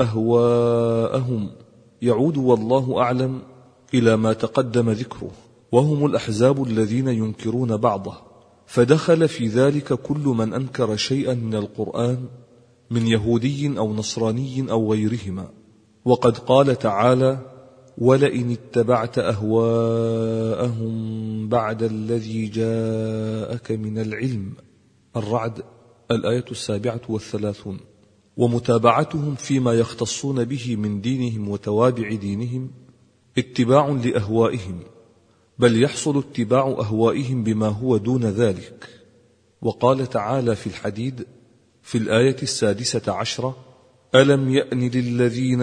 أهواءهم يعود والله أعلم إلى ما تقدم ذكره، وهم الأحزاب الذين ينكرون بعضه، فدخل في ذلك كل من أنكر شيئا من القرآن من يهودي أو نصراني أو غيرهما. وقد قال تعالى ولئن اتبعت أهواءهم بعد الذي جاءك من العلم، الرعد الآية 37. ومتابعتهم فيما يختصون به من دينهم وتوابع دينهم اتباع لأهوائهم، بل يحصل اتباع أهوائهم بما هو دون ذلك. وقال تعالى في الحديد في الآية 16: ألم يأن للذين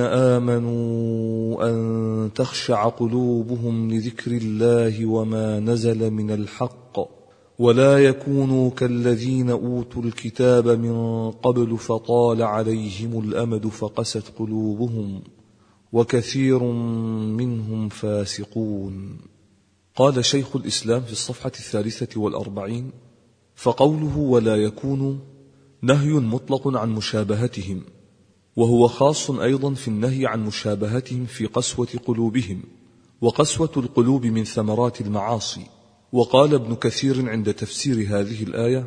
آمنوا أن تخشع قلوبهم لذكر الله وما نزل من الحق ولا يكونوا كالذين أوتوا الكتاب من قبل فطال عليهم الأمد فقست قلوبهم وكثير منهم فاسقون. قال شيخ الإسلام في الصفحة 43: فقوله ولا يكونوا نهي مطلق عن مشابهتهم، وهو خاص أيضا في النهي عن مشابهتهم في قسوة قلوبهم، وقسوة القلوب من ثمرات المعاصي. وقال ابن كثير عند تفسير هذه الآية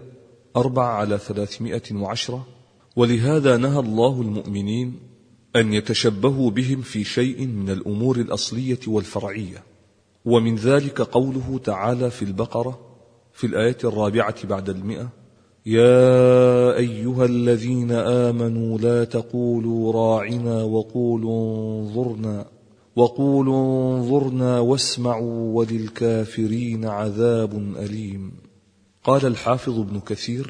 4/310: ولهذا نهى الله المؤمنين أن يتشبهوا بهم في شيء من الأمور الأصلية والفرعية. ومن ذلك قوله تعالى في البقرة في الآية 4 بعد 100: يا أيها الذين آمنوا لا تقولوا راعنا وقولوا انظرنا واسمعوا وللكافرين عذاب أليم. قال الحافظ ابن كثير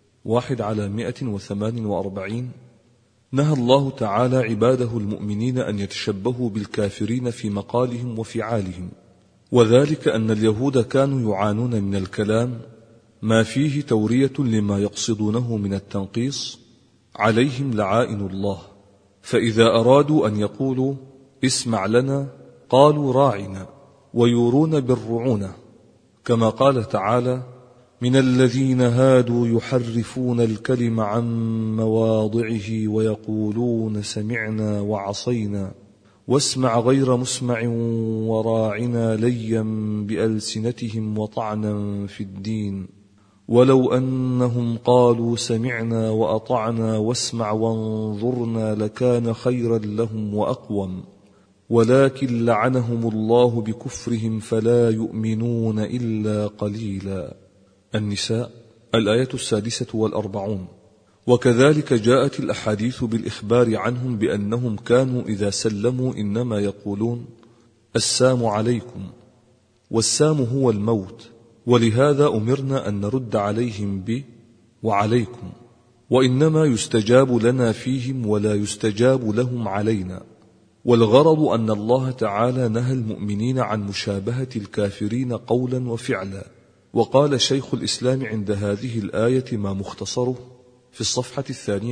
1/148: نهى الله تعالى عباده المؤمنين أن يتشبهوا بالكافرين في مقالهم وفعالهم، وذلك أن اليهود كانوا يعانون من الكلام ما فيه تورية لما يقصدونه من التنقيص، عليهم لعائن الله، فإذا أرادوا أن يقولوا اسمع لنا قالوا راعنا، ويورون بالرعونة، كما قال تعالى من الذين هادوا يحرفون الكلم عن مواضعه ويقولون سمعنا وعصينا واسمع غير مسمع وراعنا ليا بألسنتهم وطعنا في الدين ولو أنهم قالوا سمعنا وأطعنا واسمع وانظرنا لكان خيرا لهم وأقوم ولكن لعنهم الله بكفرهم فلا يؤمنون إلا قليلا. النساء الآية 46. وكذلك جاءت الأحاديث بالإخبار عنهم بأنهم كانوا إذا سلموا إنما يقولون السام عليكم، والسام هو الموت، ولهذا أمرنا أن نرد عليهم ب وعليكم، وإنما يستجاب لنا فيهم ولا يستجاب لهم علينا. والغرض أن الله تعالى نهى المؤمنين عن مشابهة الكافرين قولا وفعلا. وقال شيخ الإسلام عند هذه الآية ما مختصره في الصفحة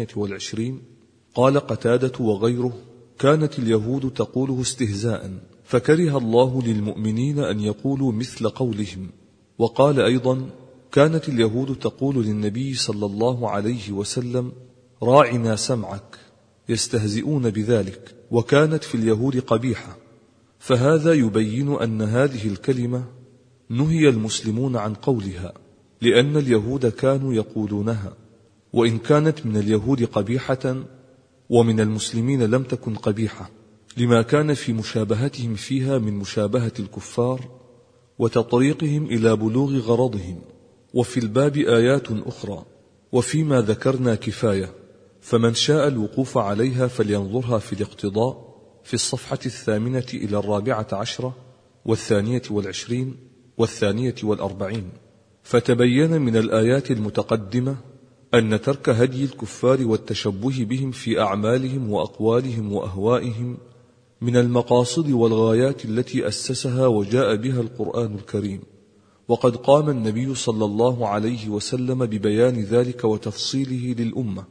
22: قال قتادة وغيره كانت اليهود تقوله استهزاء، فكره الله للمؤمنين أن يقولوا مثل قولهم. وقال أيضا كانت اليهود تقول للنبي صلى الله عليه وسلم راعنا سمعك، يستهزئون بذلك، وكانت في اليهود قبيحة. فهذا يبين أن هذه الكلمة نهي المسلمون عن قولها، لأن اليهود كانوا يقولونها، وإن كانت من اليهود قبيحة ومن المسلمين لم تكن قبيحة، لما كان في مشابهتهم فيها من مشابهة الكفار وتطريقهم إلى بلوغ غرضهم. وفي الباب آيات أخرى، وفيما ذكرنا كفاية، فمن شاء الوقوف عليها فلينظرها في الاقتضاء في الصفحة 8 إلى 14 و22 و42، فتبين من الآيات المتقدمة أن ترك هدي الكفار والتشبه بهم في أعمالهم وأقوالهم وأهوائهم من المقاصد والغايات التي أسسها وجاء بها القرآن الكريم. وقد قام النبي صلى الله عليه وسلم ببيان ذلك وتفصيله للأمة،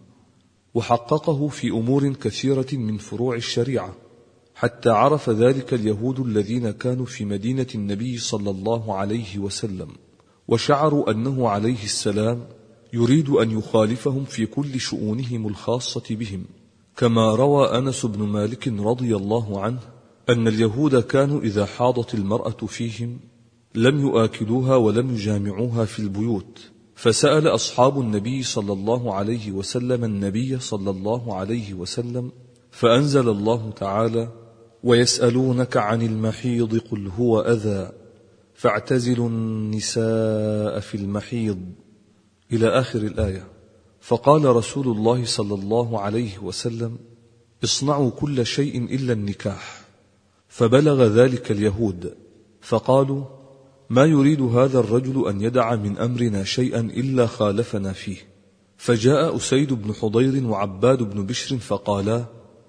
وحققه في أمور كثيرة من فروع الشريعة، حتى عرف ذلك اليهود الذين كانوا في مدينة النبي صلى الله عليه وسلم، وشعروا أنه عليه السلام يريد أن يخالفهم في كل شؤونهم الخاصة بهم، كما روى أنس بن مالك رضي الله عنه أن اليهود كانوا إذا حاضت المرأة فيهم لم يؤكلوها ولم يجامعوها في البيوت، فسأل أصحاب النبي صلى الله عليه وسلم النبي صلى الله عليه وسلم، فأنزل الله تعالى: ويسألونك عن المحيض قل هو أذى فاعتزلوا النساء في المحيض إلى آخر الآية. فقال رسول الله صلى الله عليه وسلم: اصنعوا كل شيء إلا النكاح. فبلغ ذلك اليهود فقالوا: ما يريد هذا الرجل أن يدع من أمرنا شيئا إلا خالفنا فيه. فجاء أسيد بن حضير وعباد بن بشر فقالا: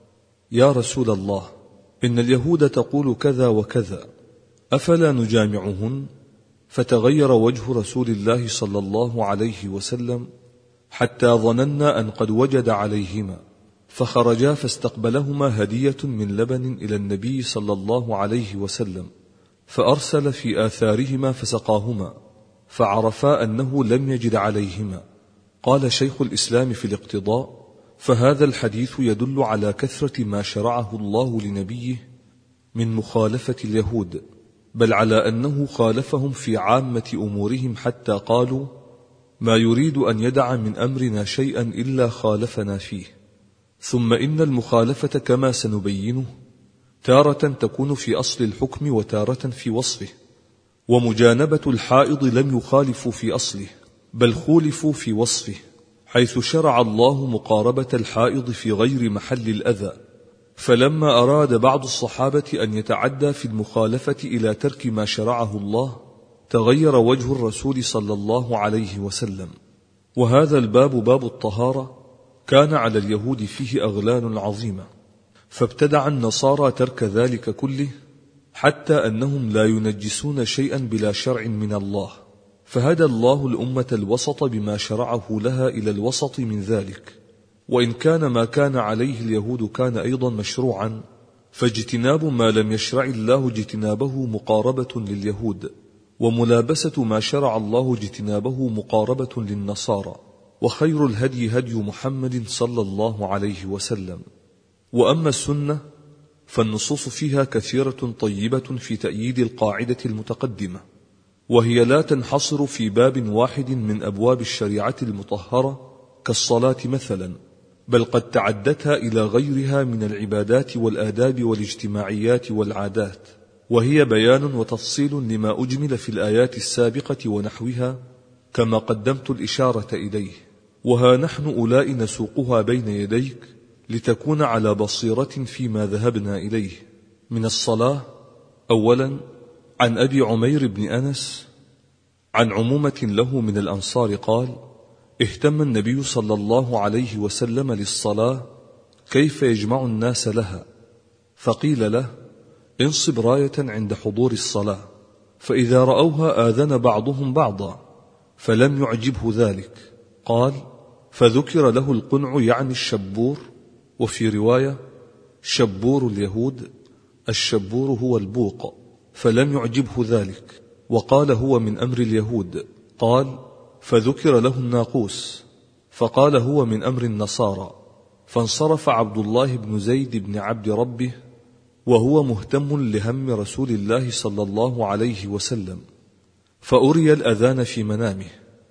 يا رسول الله، إن اليهود تقول كذا وكذا، أفلا نجامعهن؟ فتغير وجه رسول الله صلى الله عليه وسلم حتى ظننا أن قد وجد عليهما، فخرجا فاستقبلهما هدية من لبن إلى النبي صلى الله عليه وسلم، فأرسل في آثارهما فسقاهما، فعرفا أنه لم يجد عليهما. قال شيخ الإسلام في الاقتضاء: فهذا الحديث يدل على كثرة ما شرعه الله لنبيه من مخالفة اليهود، بل على أنه خالفهم في عامة أمورهم، حتى قالوا: ما يريد أن يدع من أمرنا شيئا إلا خالفنا فيه. ثم إن المخالفة كما سنبينه تارة تكون في أصل الحكم وتارة في وصفه، ومجانبة الحائض لم يخالفوا في أصله بل خولفوا في وصفه، حيث شرع الله مقاربة الحائض في غير محل الأذى. فلما أراد بعض الصحابة أن يتعدى في المخالفة إلى ترك ما شرعه الله تغير وجه الرسول صلى الله عليه وسلم. وهذا الباب باب الطهارة كان على اليهود فيه أغلال عظيمة، فابتدع النصارى ترك ذلك كله حتى أنهم لا ينجسون شيئا بلا شرع من الله، فهدى الله الأمة الوسط بما شرعه لها إلى الوسط من ذلك. وإن كان ما كان عليه اليهود كان أيضا مشروعا، فاجتناب ما لم يشرع الله اجتنابه مقاربة لليهود، وملابسة ما شرع الله اجتنابه مقاربة للنصارى. وخير الهدي هدي محمد صلى الله عليه وسلم. وأما السنة فالنصوص فيها كثيرة طيبة في تأييد القاعدة المتقدمة، وهي لا تنحصر في باب واحد من أبواب الشريعة المطهرة كالصلاة مثلا، بل قد تعدتها إلى غيرها من العبادات والآداب والاجتماعيات والعادات، وهي بيان وتفصيل لما أجمل في الآيات السابقة ونحوها كما قدمت الإشارة إليه. وها نحن أولاء نسوقها بين يديك لتكون على بصيرة فيما ذهبنا إليه. من الصلاة: أولا عن أبي عمير بن أنس عن عمومة له من الأنصار قال: اهتم النبي صلى الله عليه وسلم للصلاة كيف يجمع الناس لها، فقيل له: انصب راية عند حضور الصلاة، فإذا رأوها آذن بعضهم بعضا، فلم يعجبه ذلك. قال: فذكر له القنع يعني الشبور، وفي رواية شبور اليهود، الشبور هو البوق، فلم يعجبه ذلك، وقال هو من أمر اليهود. قال: فذكر له الناقوس، فقال هو من أمر النصارى. فانصرف عبد الله بن زيد بن عبد ربه وهو مهتم لهم رسول الله صلى الله عليه وسلم، فأري الأذان في منامه.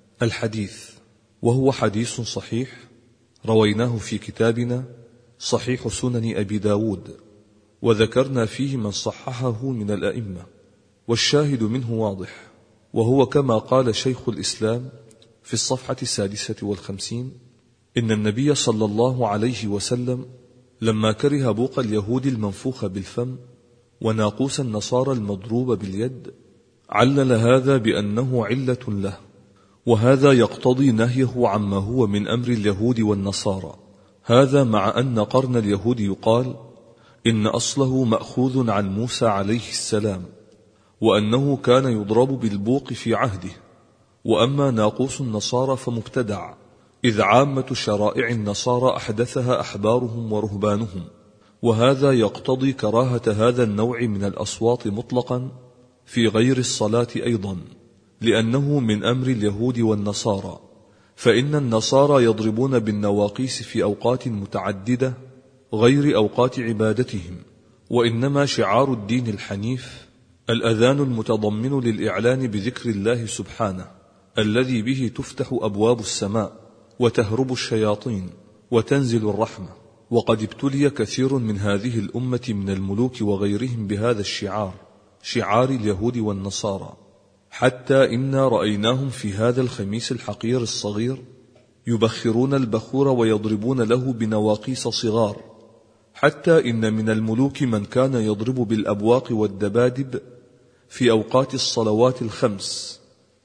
الحديث، وهو حديث صحيح رويناه في كتابنا صحيح سنن أبي داود، وذكرنا فيه من صححه من الأئمة، والشاهد منه واضح. وهو كما قال شيخ الإسلام في الصفحة 56: إن النبي صلى الله عليه وسلم لما كره بوق اليهود المنفوخ بالفم وناقوس النصارى المضروب باليد علل هذا بأنه علة له، وهذا يقتضي نهيه عما هو من أمر اليهود والنصارى. هذا مع أن قرن اليهود يقال إن أصله مأخوذ عن موسى عليه السلام، وأنه كان يضرب بالبوق في عهده. وأما ناقوس النصارى فمبتدع، إذ عامة شرائع النصارى أحدثها أحبارهم ورهبانهم، وهذا يقتضي كراهة هذا النوع من الأصوات مطلقا في غير الصلاة أيضا، لأنه من أمر اليهود والنصارى، فإن النصارى يضربون بالنواقيس في أوقات متعددة غير أوقات عبادتهم، وإنما شعار الدين الحنيف الأذان المتضمن للإعلان بذكر الله سبحانه، الذي به تفتح أبواب السماء وتهرب الشياطين وتنزل الرحمة. وقد ابتلي كثير من هذه الأمة من الملوك وغيرهم بهذا الشعار، شعار اليهود والنصارى، حتى إنا رأيناهم في هذا الخميس الحقير الصغير يبخرون البخور ويضربون له بنواقيس صغار، حتى إن من الملوك من كان يضرب بالأبواق والدبادب في أوقات الصلوات الخمس،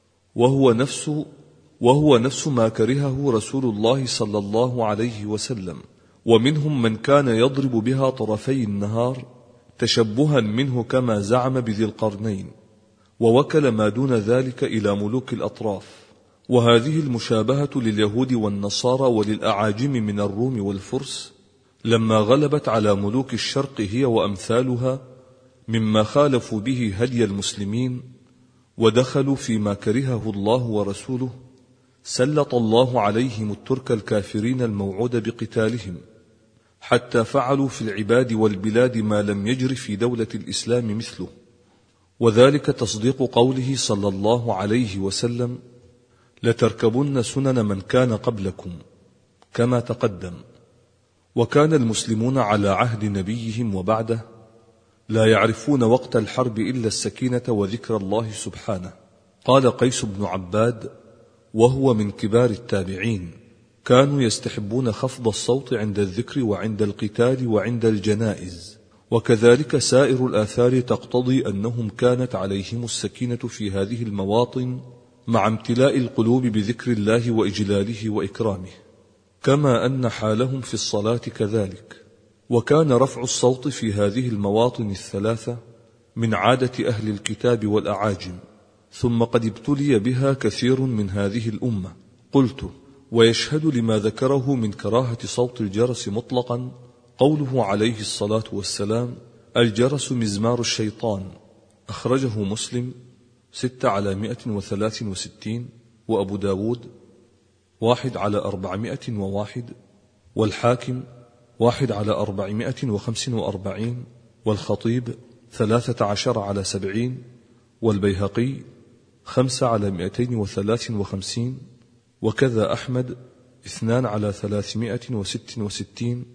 وهو نفس ما كرهه رسول الله صلى الله عليه وسلم. ومنهم من كان يضرب بها طرفي النهار تشبها منه كما زعم بذي القرنين، ووكل ما دون ذلك إلى ملوك الأطراف. وهذه المشابهة لليهود والنصارى وللأعاجم من الروم والفرس لما غلبت على ملوك الشرق هي وأمثالها مما خالفوا به هدي المسلمين ودخلوا فيما كرهه الله ورسوله، سلط الله عليهم الترك الكافرين الموعود بقتالهم، حتى فعلوا في العباد والبلاد ما لم يجر في دولة الإسلام مثله. وذلك تصديق قوله صلى الله عليه وسلم: لتركبن سنن من كان قبلكم، كما تقدم. وكان المسلمون على عهد نبيهم وبعده لا يعرفون وقت الحرب إلا السكينة وذكر الله سبحانه. قال قيس بن عباد وهو من كبار التابعين: كانوا يستحبون خفض الصوت عند الذكر وعند القتال وعند الجنائز. وكذلك سائر الآثار تقتضي أنهم كانت عليهم السكينة في هذه المواطن مع امتلاء القلوب بذكر الله وإجلاله وإكرامه، كما أن حالهم في الصلاة كذلك. وكان رفع الصوت في هذه المواطن الثلاثة من عادة أهل الكتاب والأعاجم، ثم قد ابتلي بها كثير من هذه الأمة. قلت: ويشهد لما ذكره من كراهة صوت الجرس مطلقا قوله عليه الصلاة والسلام: الجرس مزمار الشيطان. أخرجه مسلم 6/163، وأبو داود 1/401، والحاكم 1/445، والخطيب 13/70، والبيهقي 5/253، وكذا أحمد 2/366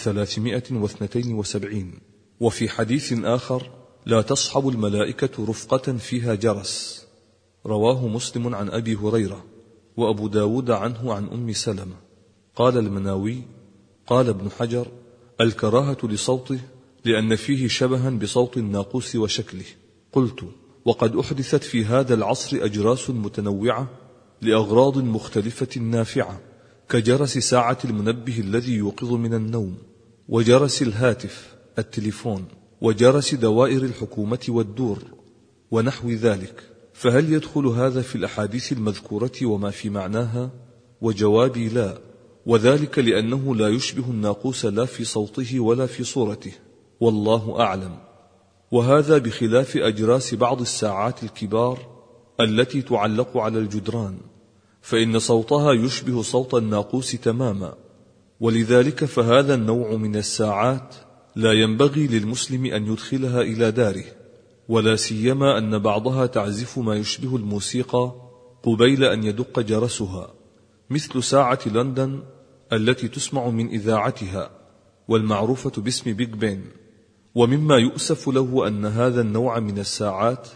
و372. وفي حديث آخر: لا تصحب الملائكة رفقة فيها جرس. رواه مسلم عن أبي هريرة، وأبو داود عنه عن أم سلمة. قال المناوي: قال ابن حجر: الكراهة لصوته لأن فيه شبها بصوت الناقوس وشكله. قلت: وقد أحدثت في هذا العصر أجراس متنوعة لأغراض مختلفة نافعة، كجرس ساعة المنبه الذي يوقظ من النوم، وجرس الهاتف التليفون، وجرس دوائر الحكومة والدور ونحو ذلك. فهل يدخل هذا في الأحاديث المذكورة وما في معناها؟ وجوابي لا، وذلك لأنه لا يشبه الناقوس لا في صوته ولا في صورته، والله أعلم. وهذا بخلاف أجراس بعض الساعات الكبار التي تعلق على الجدران، فإن صوتها يشبه صوت الناقوس تماما. ولذلك فهذا النوع من الساعات لا ينبغي للمسلم أن يدخلها إلى داره، ولا سيما أن بعضها تعزف ما يشبه الموسيقى قبيل أن يدق جرسها، مثل ساعة لندن التي تسمع من إذاعتها والمعروفة باسم بيج بين. ومما يؤسف له أن هذا النوع من الساعات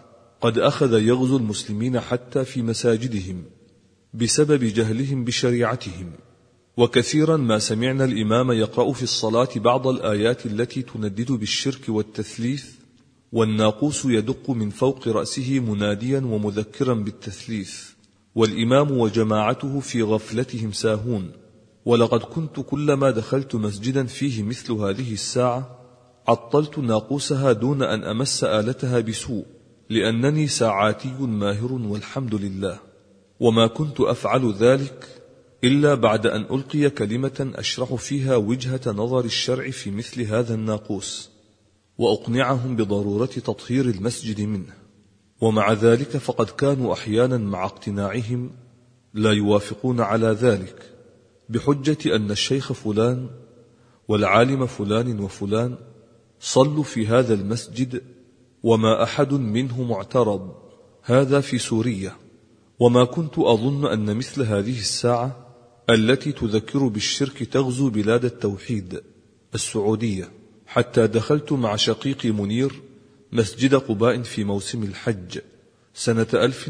قد أخذ يغزو المسلمين حتى في مساجدهم بسبب جهلهم بشريعتهم. وكثيرا ما سمعنا الإمام يقرأ في الصلاة بعض الآيات التي تندد بالشرك والتثليث، والناقوس يدق من فوق رأسه مناديا ومذكرا بالتثليث، والإمام وجماعته في غفلتهم ساهون. ولقد كنت كلما دخلت مسجدا فيه مثل هذه الساعة عطلت ناقوسها دون أن أمس آلتها بسوء، لأنني ساعاتي ماهر والحمد لله. وما كنت أفعل ذلك إلا بعد أن ألقي كلمة أشرح فيها وجهة نظر الشرع في مثل هذا الناقوس، وأقنعهم بضرورة تطهير المسجد منه. ومع ذلك فقد كانوا أحيانا مع اقتناعهم لا يوافقون على ذلك، بحجة أن الشيخ فلان والعالم فلان وفلان صلوا في هذا المسجد وما أحد منه معترض. هذا في سوريا. وما كنت أظن أن مثل هذه الساعة التي تذكر بالشرك تغزو بلاد التوحيد السعودية، حتى دخلت مع شقيقي منير مسجد قباء في موسم الحج سنة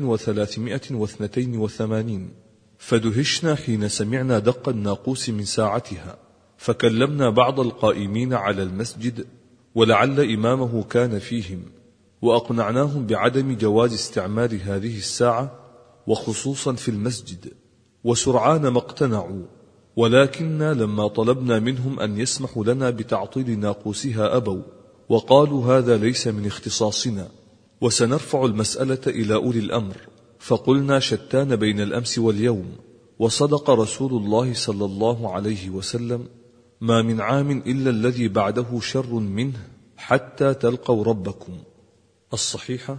1382، فدهشنا حين سمعنا دق الناقوس من ساعتها، فكلمنا بعض القائمين على المسجد ولعل إمامه كان فيهم، وأقنعناهم بعدم جواز استعمال هذه الساعة وخصوصا في المسجد، وسرعان ما اقتنعوا. ولكننا لما طلبنا منهم أن يسمحوا لنا بتعطيل ناقوسها أبوا، وقالوا هذا ليس من اختصاصنا وسنرفع المسألة إلى أولي الأمر. فقلنا شتان بين الأمس واليوم، وصدق رسول الله صلى الله عليه وسلم: ما من عام إلا الذي بعده شر منه حتى تلقوا ربكم. الصحيحة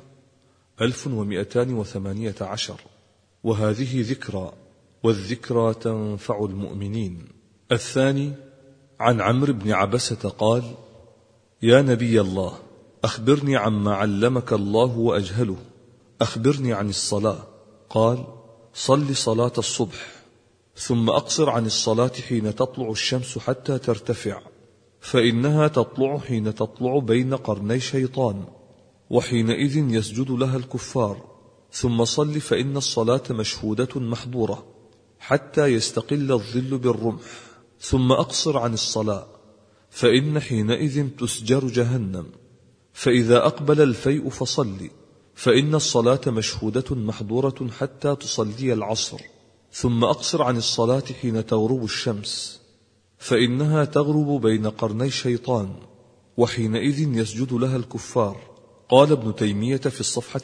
1218. وهذه ذكرى، والذكرى تنفع المؤمنين. الثاني عن عمرو بن عبسة قال: يا نبي الله، أخبرني عما علمك الله وأجهله، أخبرني عن الصلاة. قال: صل صلاة الصبح، ثم أقصر عن الصلاة حين تطلع الشمس حتى ترتفع، فإنها تطلع حين تطلع بين قرني شيطان، وحينئذ يسجد لها الكفار. ثم صل فإن الصلاة مشهودة محظورة حتى يستقل الظل بالرمح. ثم أقصر عن الصلاة، فإن حينئذ تسجر جهنم. فإذا أقبل الفيء فصل، فإن الصلاة مشهودة محظورة حتى تصلي العصر. ثم أقصر عن الصلاة حين تغرب الشمس، فإنها تغرب بين قرني شيطان، وحينئذ يسجد لها الكفار. قال ابن تيمية في الصفحة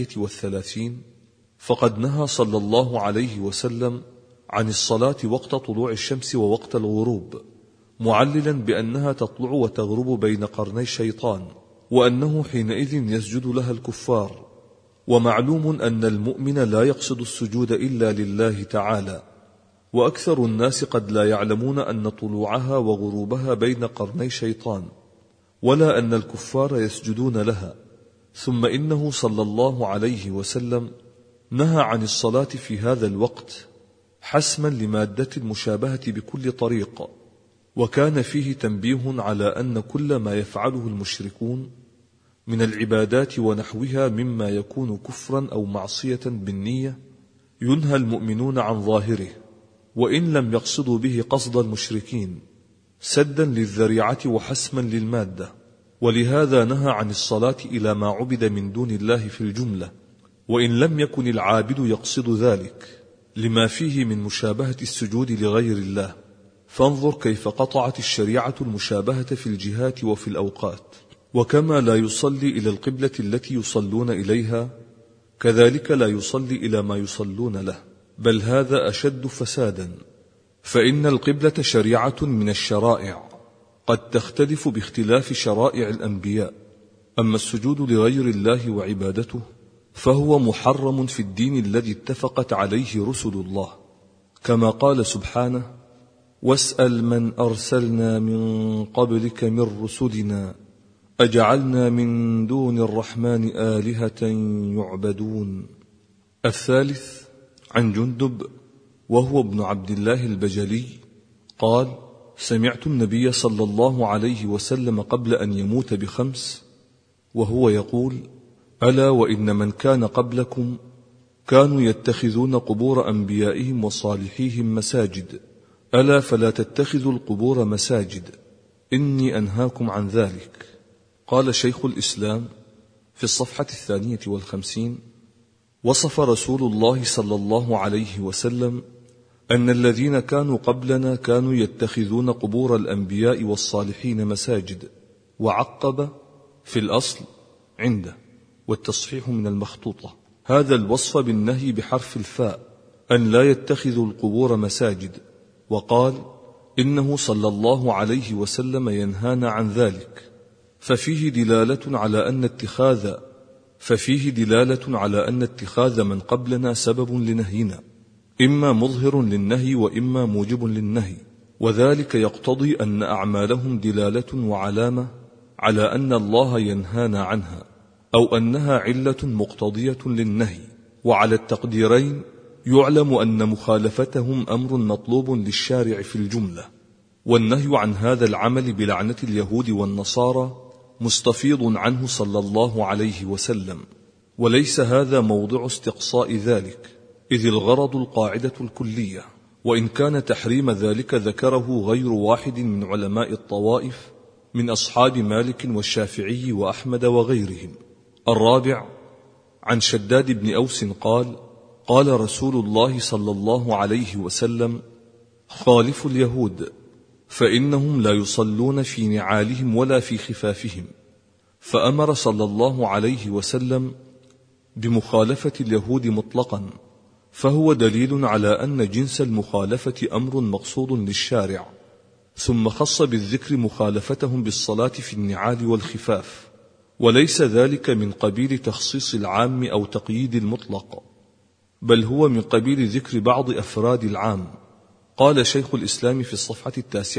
31: فقد نهى صلى الله عليه وسلم عن الصلاة وقت طلوع الشمس ووقت الغروب، معللا بأنها تطلع وتغرب بين قرني الشيطان، وأنه حينئذ يسجد لها الكفار. ومعلوم أن المؤمن لا يقصد السجود إلا لله تعالى، وأكثر الناس قد لا يعلمون أن طلوعها وغروبها بين قرني شيطان، ولا أن الكفار يسجدون لها. ثم إنه صلى الله عليه وسلم نهى عن الصلاة في هذا الوقت حسما لمادة المشابهة بكل طريق، وكان فيه تنبيه على أن كل ما يفعله المشركون من العبادات ونحوها مما يكون كفرا أو معصية بالنية ينهى المؤمنون عن ظاهره، وإن لم يقصدوا به قصد المشركين، سدا للذريعة وحسما للمادة. ولهذا نهى عن الصلاة إلى ما عبد من دون الله في الجملة، وإن لم يكن العابد يقصد ذلك، لما فيه من مشابهة السجود لغير الله. فانظر كيف قطعت الشريعة المشابهة في الجهات وفي الأوقات. وكما لا يصلي إلى القبلة التي يصلون إليها، كذلك لا يصلي إلى ما يصلون له، بل هذا أشد فسادا. فإن القبلة شريعة من الشرائع قد تختلف باختلاف شرائع الأنبياء، أما السجود لغير الله وعبادته فهو محرم في الدين الذي اتفقت عليه رسل الله، كما قال سبحانه: واسأل من أرسلنا من قبلك من رسلنا أجعلنا من دون الرحمن آلهة يعبدون. الثالث عن جندب وهو ابن عبد الله البجلي قال: سمعت النبي صلى الله عليه وسلم قبل أن يموت ب5 وهو يقول: ألا وإن من كان قبلكم كانوا يتخذون قبور أنبيائهم وصالحيهم مساجد، ألا فلا تتخذوا القبور مساجد، إني أنهاكم عن ذلك. قال شيخ الإسلام في الصفحة 52: وصف رسول الله صلى الله عليه وسلم أن الذين كانوا قبلنا كانوا يتخذون قبور الأنبياء والصالحين مساجد، وعقب في الأصل عنده والتصحيح من المخطوطة هذا الوصف بالنهي بحرف الفاء أن لا يتخذوا القبور مساجد، وقال إنه صلى الله عليه وسلم ينهانا عن ذلك، ففيه دلالة على أن اتخاذ من قبلنا سبب لنهينا، إما مظهر للنهي وإما موجب للنهي، وذلك يقتضي أن أعمالهم دلالة وعلامة على أن الله ينهانا عنها، أو أنها علة مقتضية للنهي. وعلى التقديرين يعلم أن مخالفتهم أمر مطلوب للشارع في الجملة، والنهي عن هذا العمل بلعنة اليهود والنصارى مستفيض عنه صلى الله عليه وسلم، وليس هذا موضع استقصاء ذلك، إذ الغرض القاعدة الكلية، وإن كان تحريم ذلك ذكره غير واحد من علماء الطوائف من أصحاب مالك والشافعي وأحمد وغيرهم. الرابع عن شداد بن أوس قال: قال رسول الله صلى الله عليه وسلم: خالفوا اليهود فإنهم لا يصلون في نعالهم ولا في خفافهم، فأمر صلى الله عليه وسلم بمخالفة اليهود مطلقا، فهو دليل على أن جنس المخالفة أمر مقصود للشارع، ثم خص بالذكر مخالفتهم بالصلاة في النعال والخفاف، وليس ذلك من قبيل تخصيص العام أو تقييد المطلق، بل هو من قبيل ذكر بعض أفراد العام. قال شيخ الإسلام في الصفحة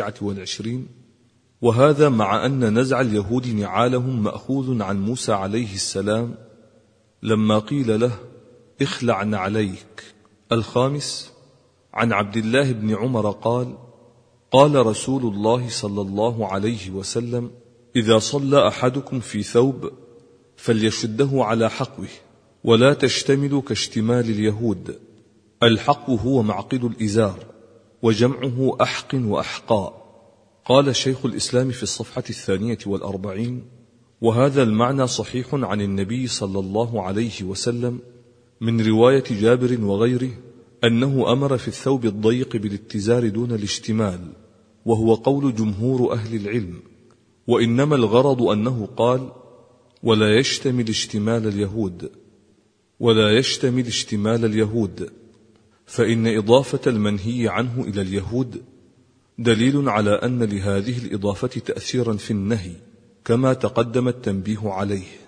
29: وهذا مع أن نزع اليهود نعالهم مأخوذ عن موسى عليه السلام لما قيل له: اخلع نعليك. الخامس عن عبد الله بن عمر قال: قال رسول الله صلى الله عليه وسلم: إذا صلى أحدكم في ثوب فليشده على حقوه، ولا تشتمل كاشتمال اليهود. الحقو هو معقد الإزار، وجمعه أحق وأحقاء. قال شيخ الإسلام في الصفحة 42: وهذا المعنى صحيح عن النبي صلى الله عليه وسلم من رواية جابر وغيره أنه أمر في الثوب الضيق بالاتزار دون الاشتمال، وهو قول جمهور أهل العلم، وإنما الغرض أنه قال: ولا يشتمل اشتمال اليهود، فإن إضافة المنهي عنه إلى اليهود دليل على أن لهذه الإضافة تأثيرا في النهي، كما تقدم التنبيه عليه.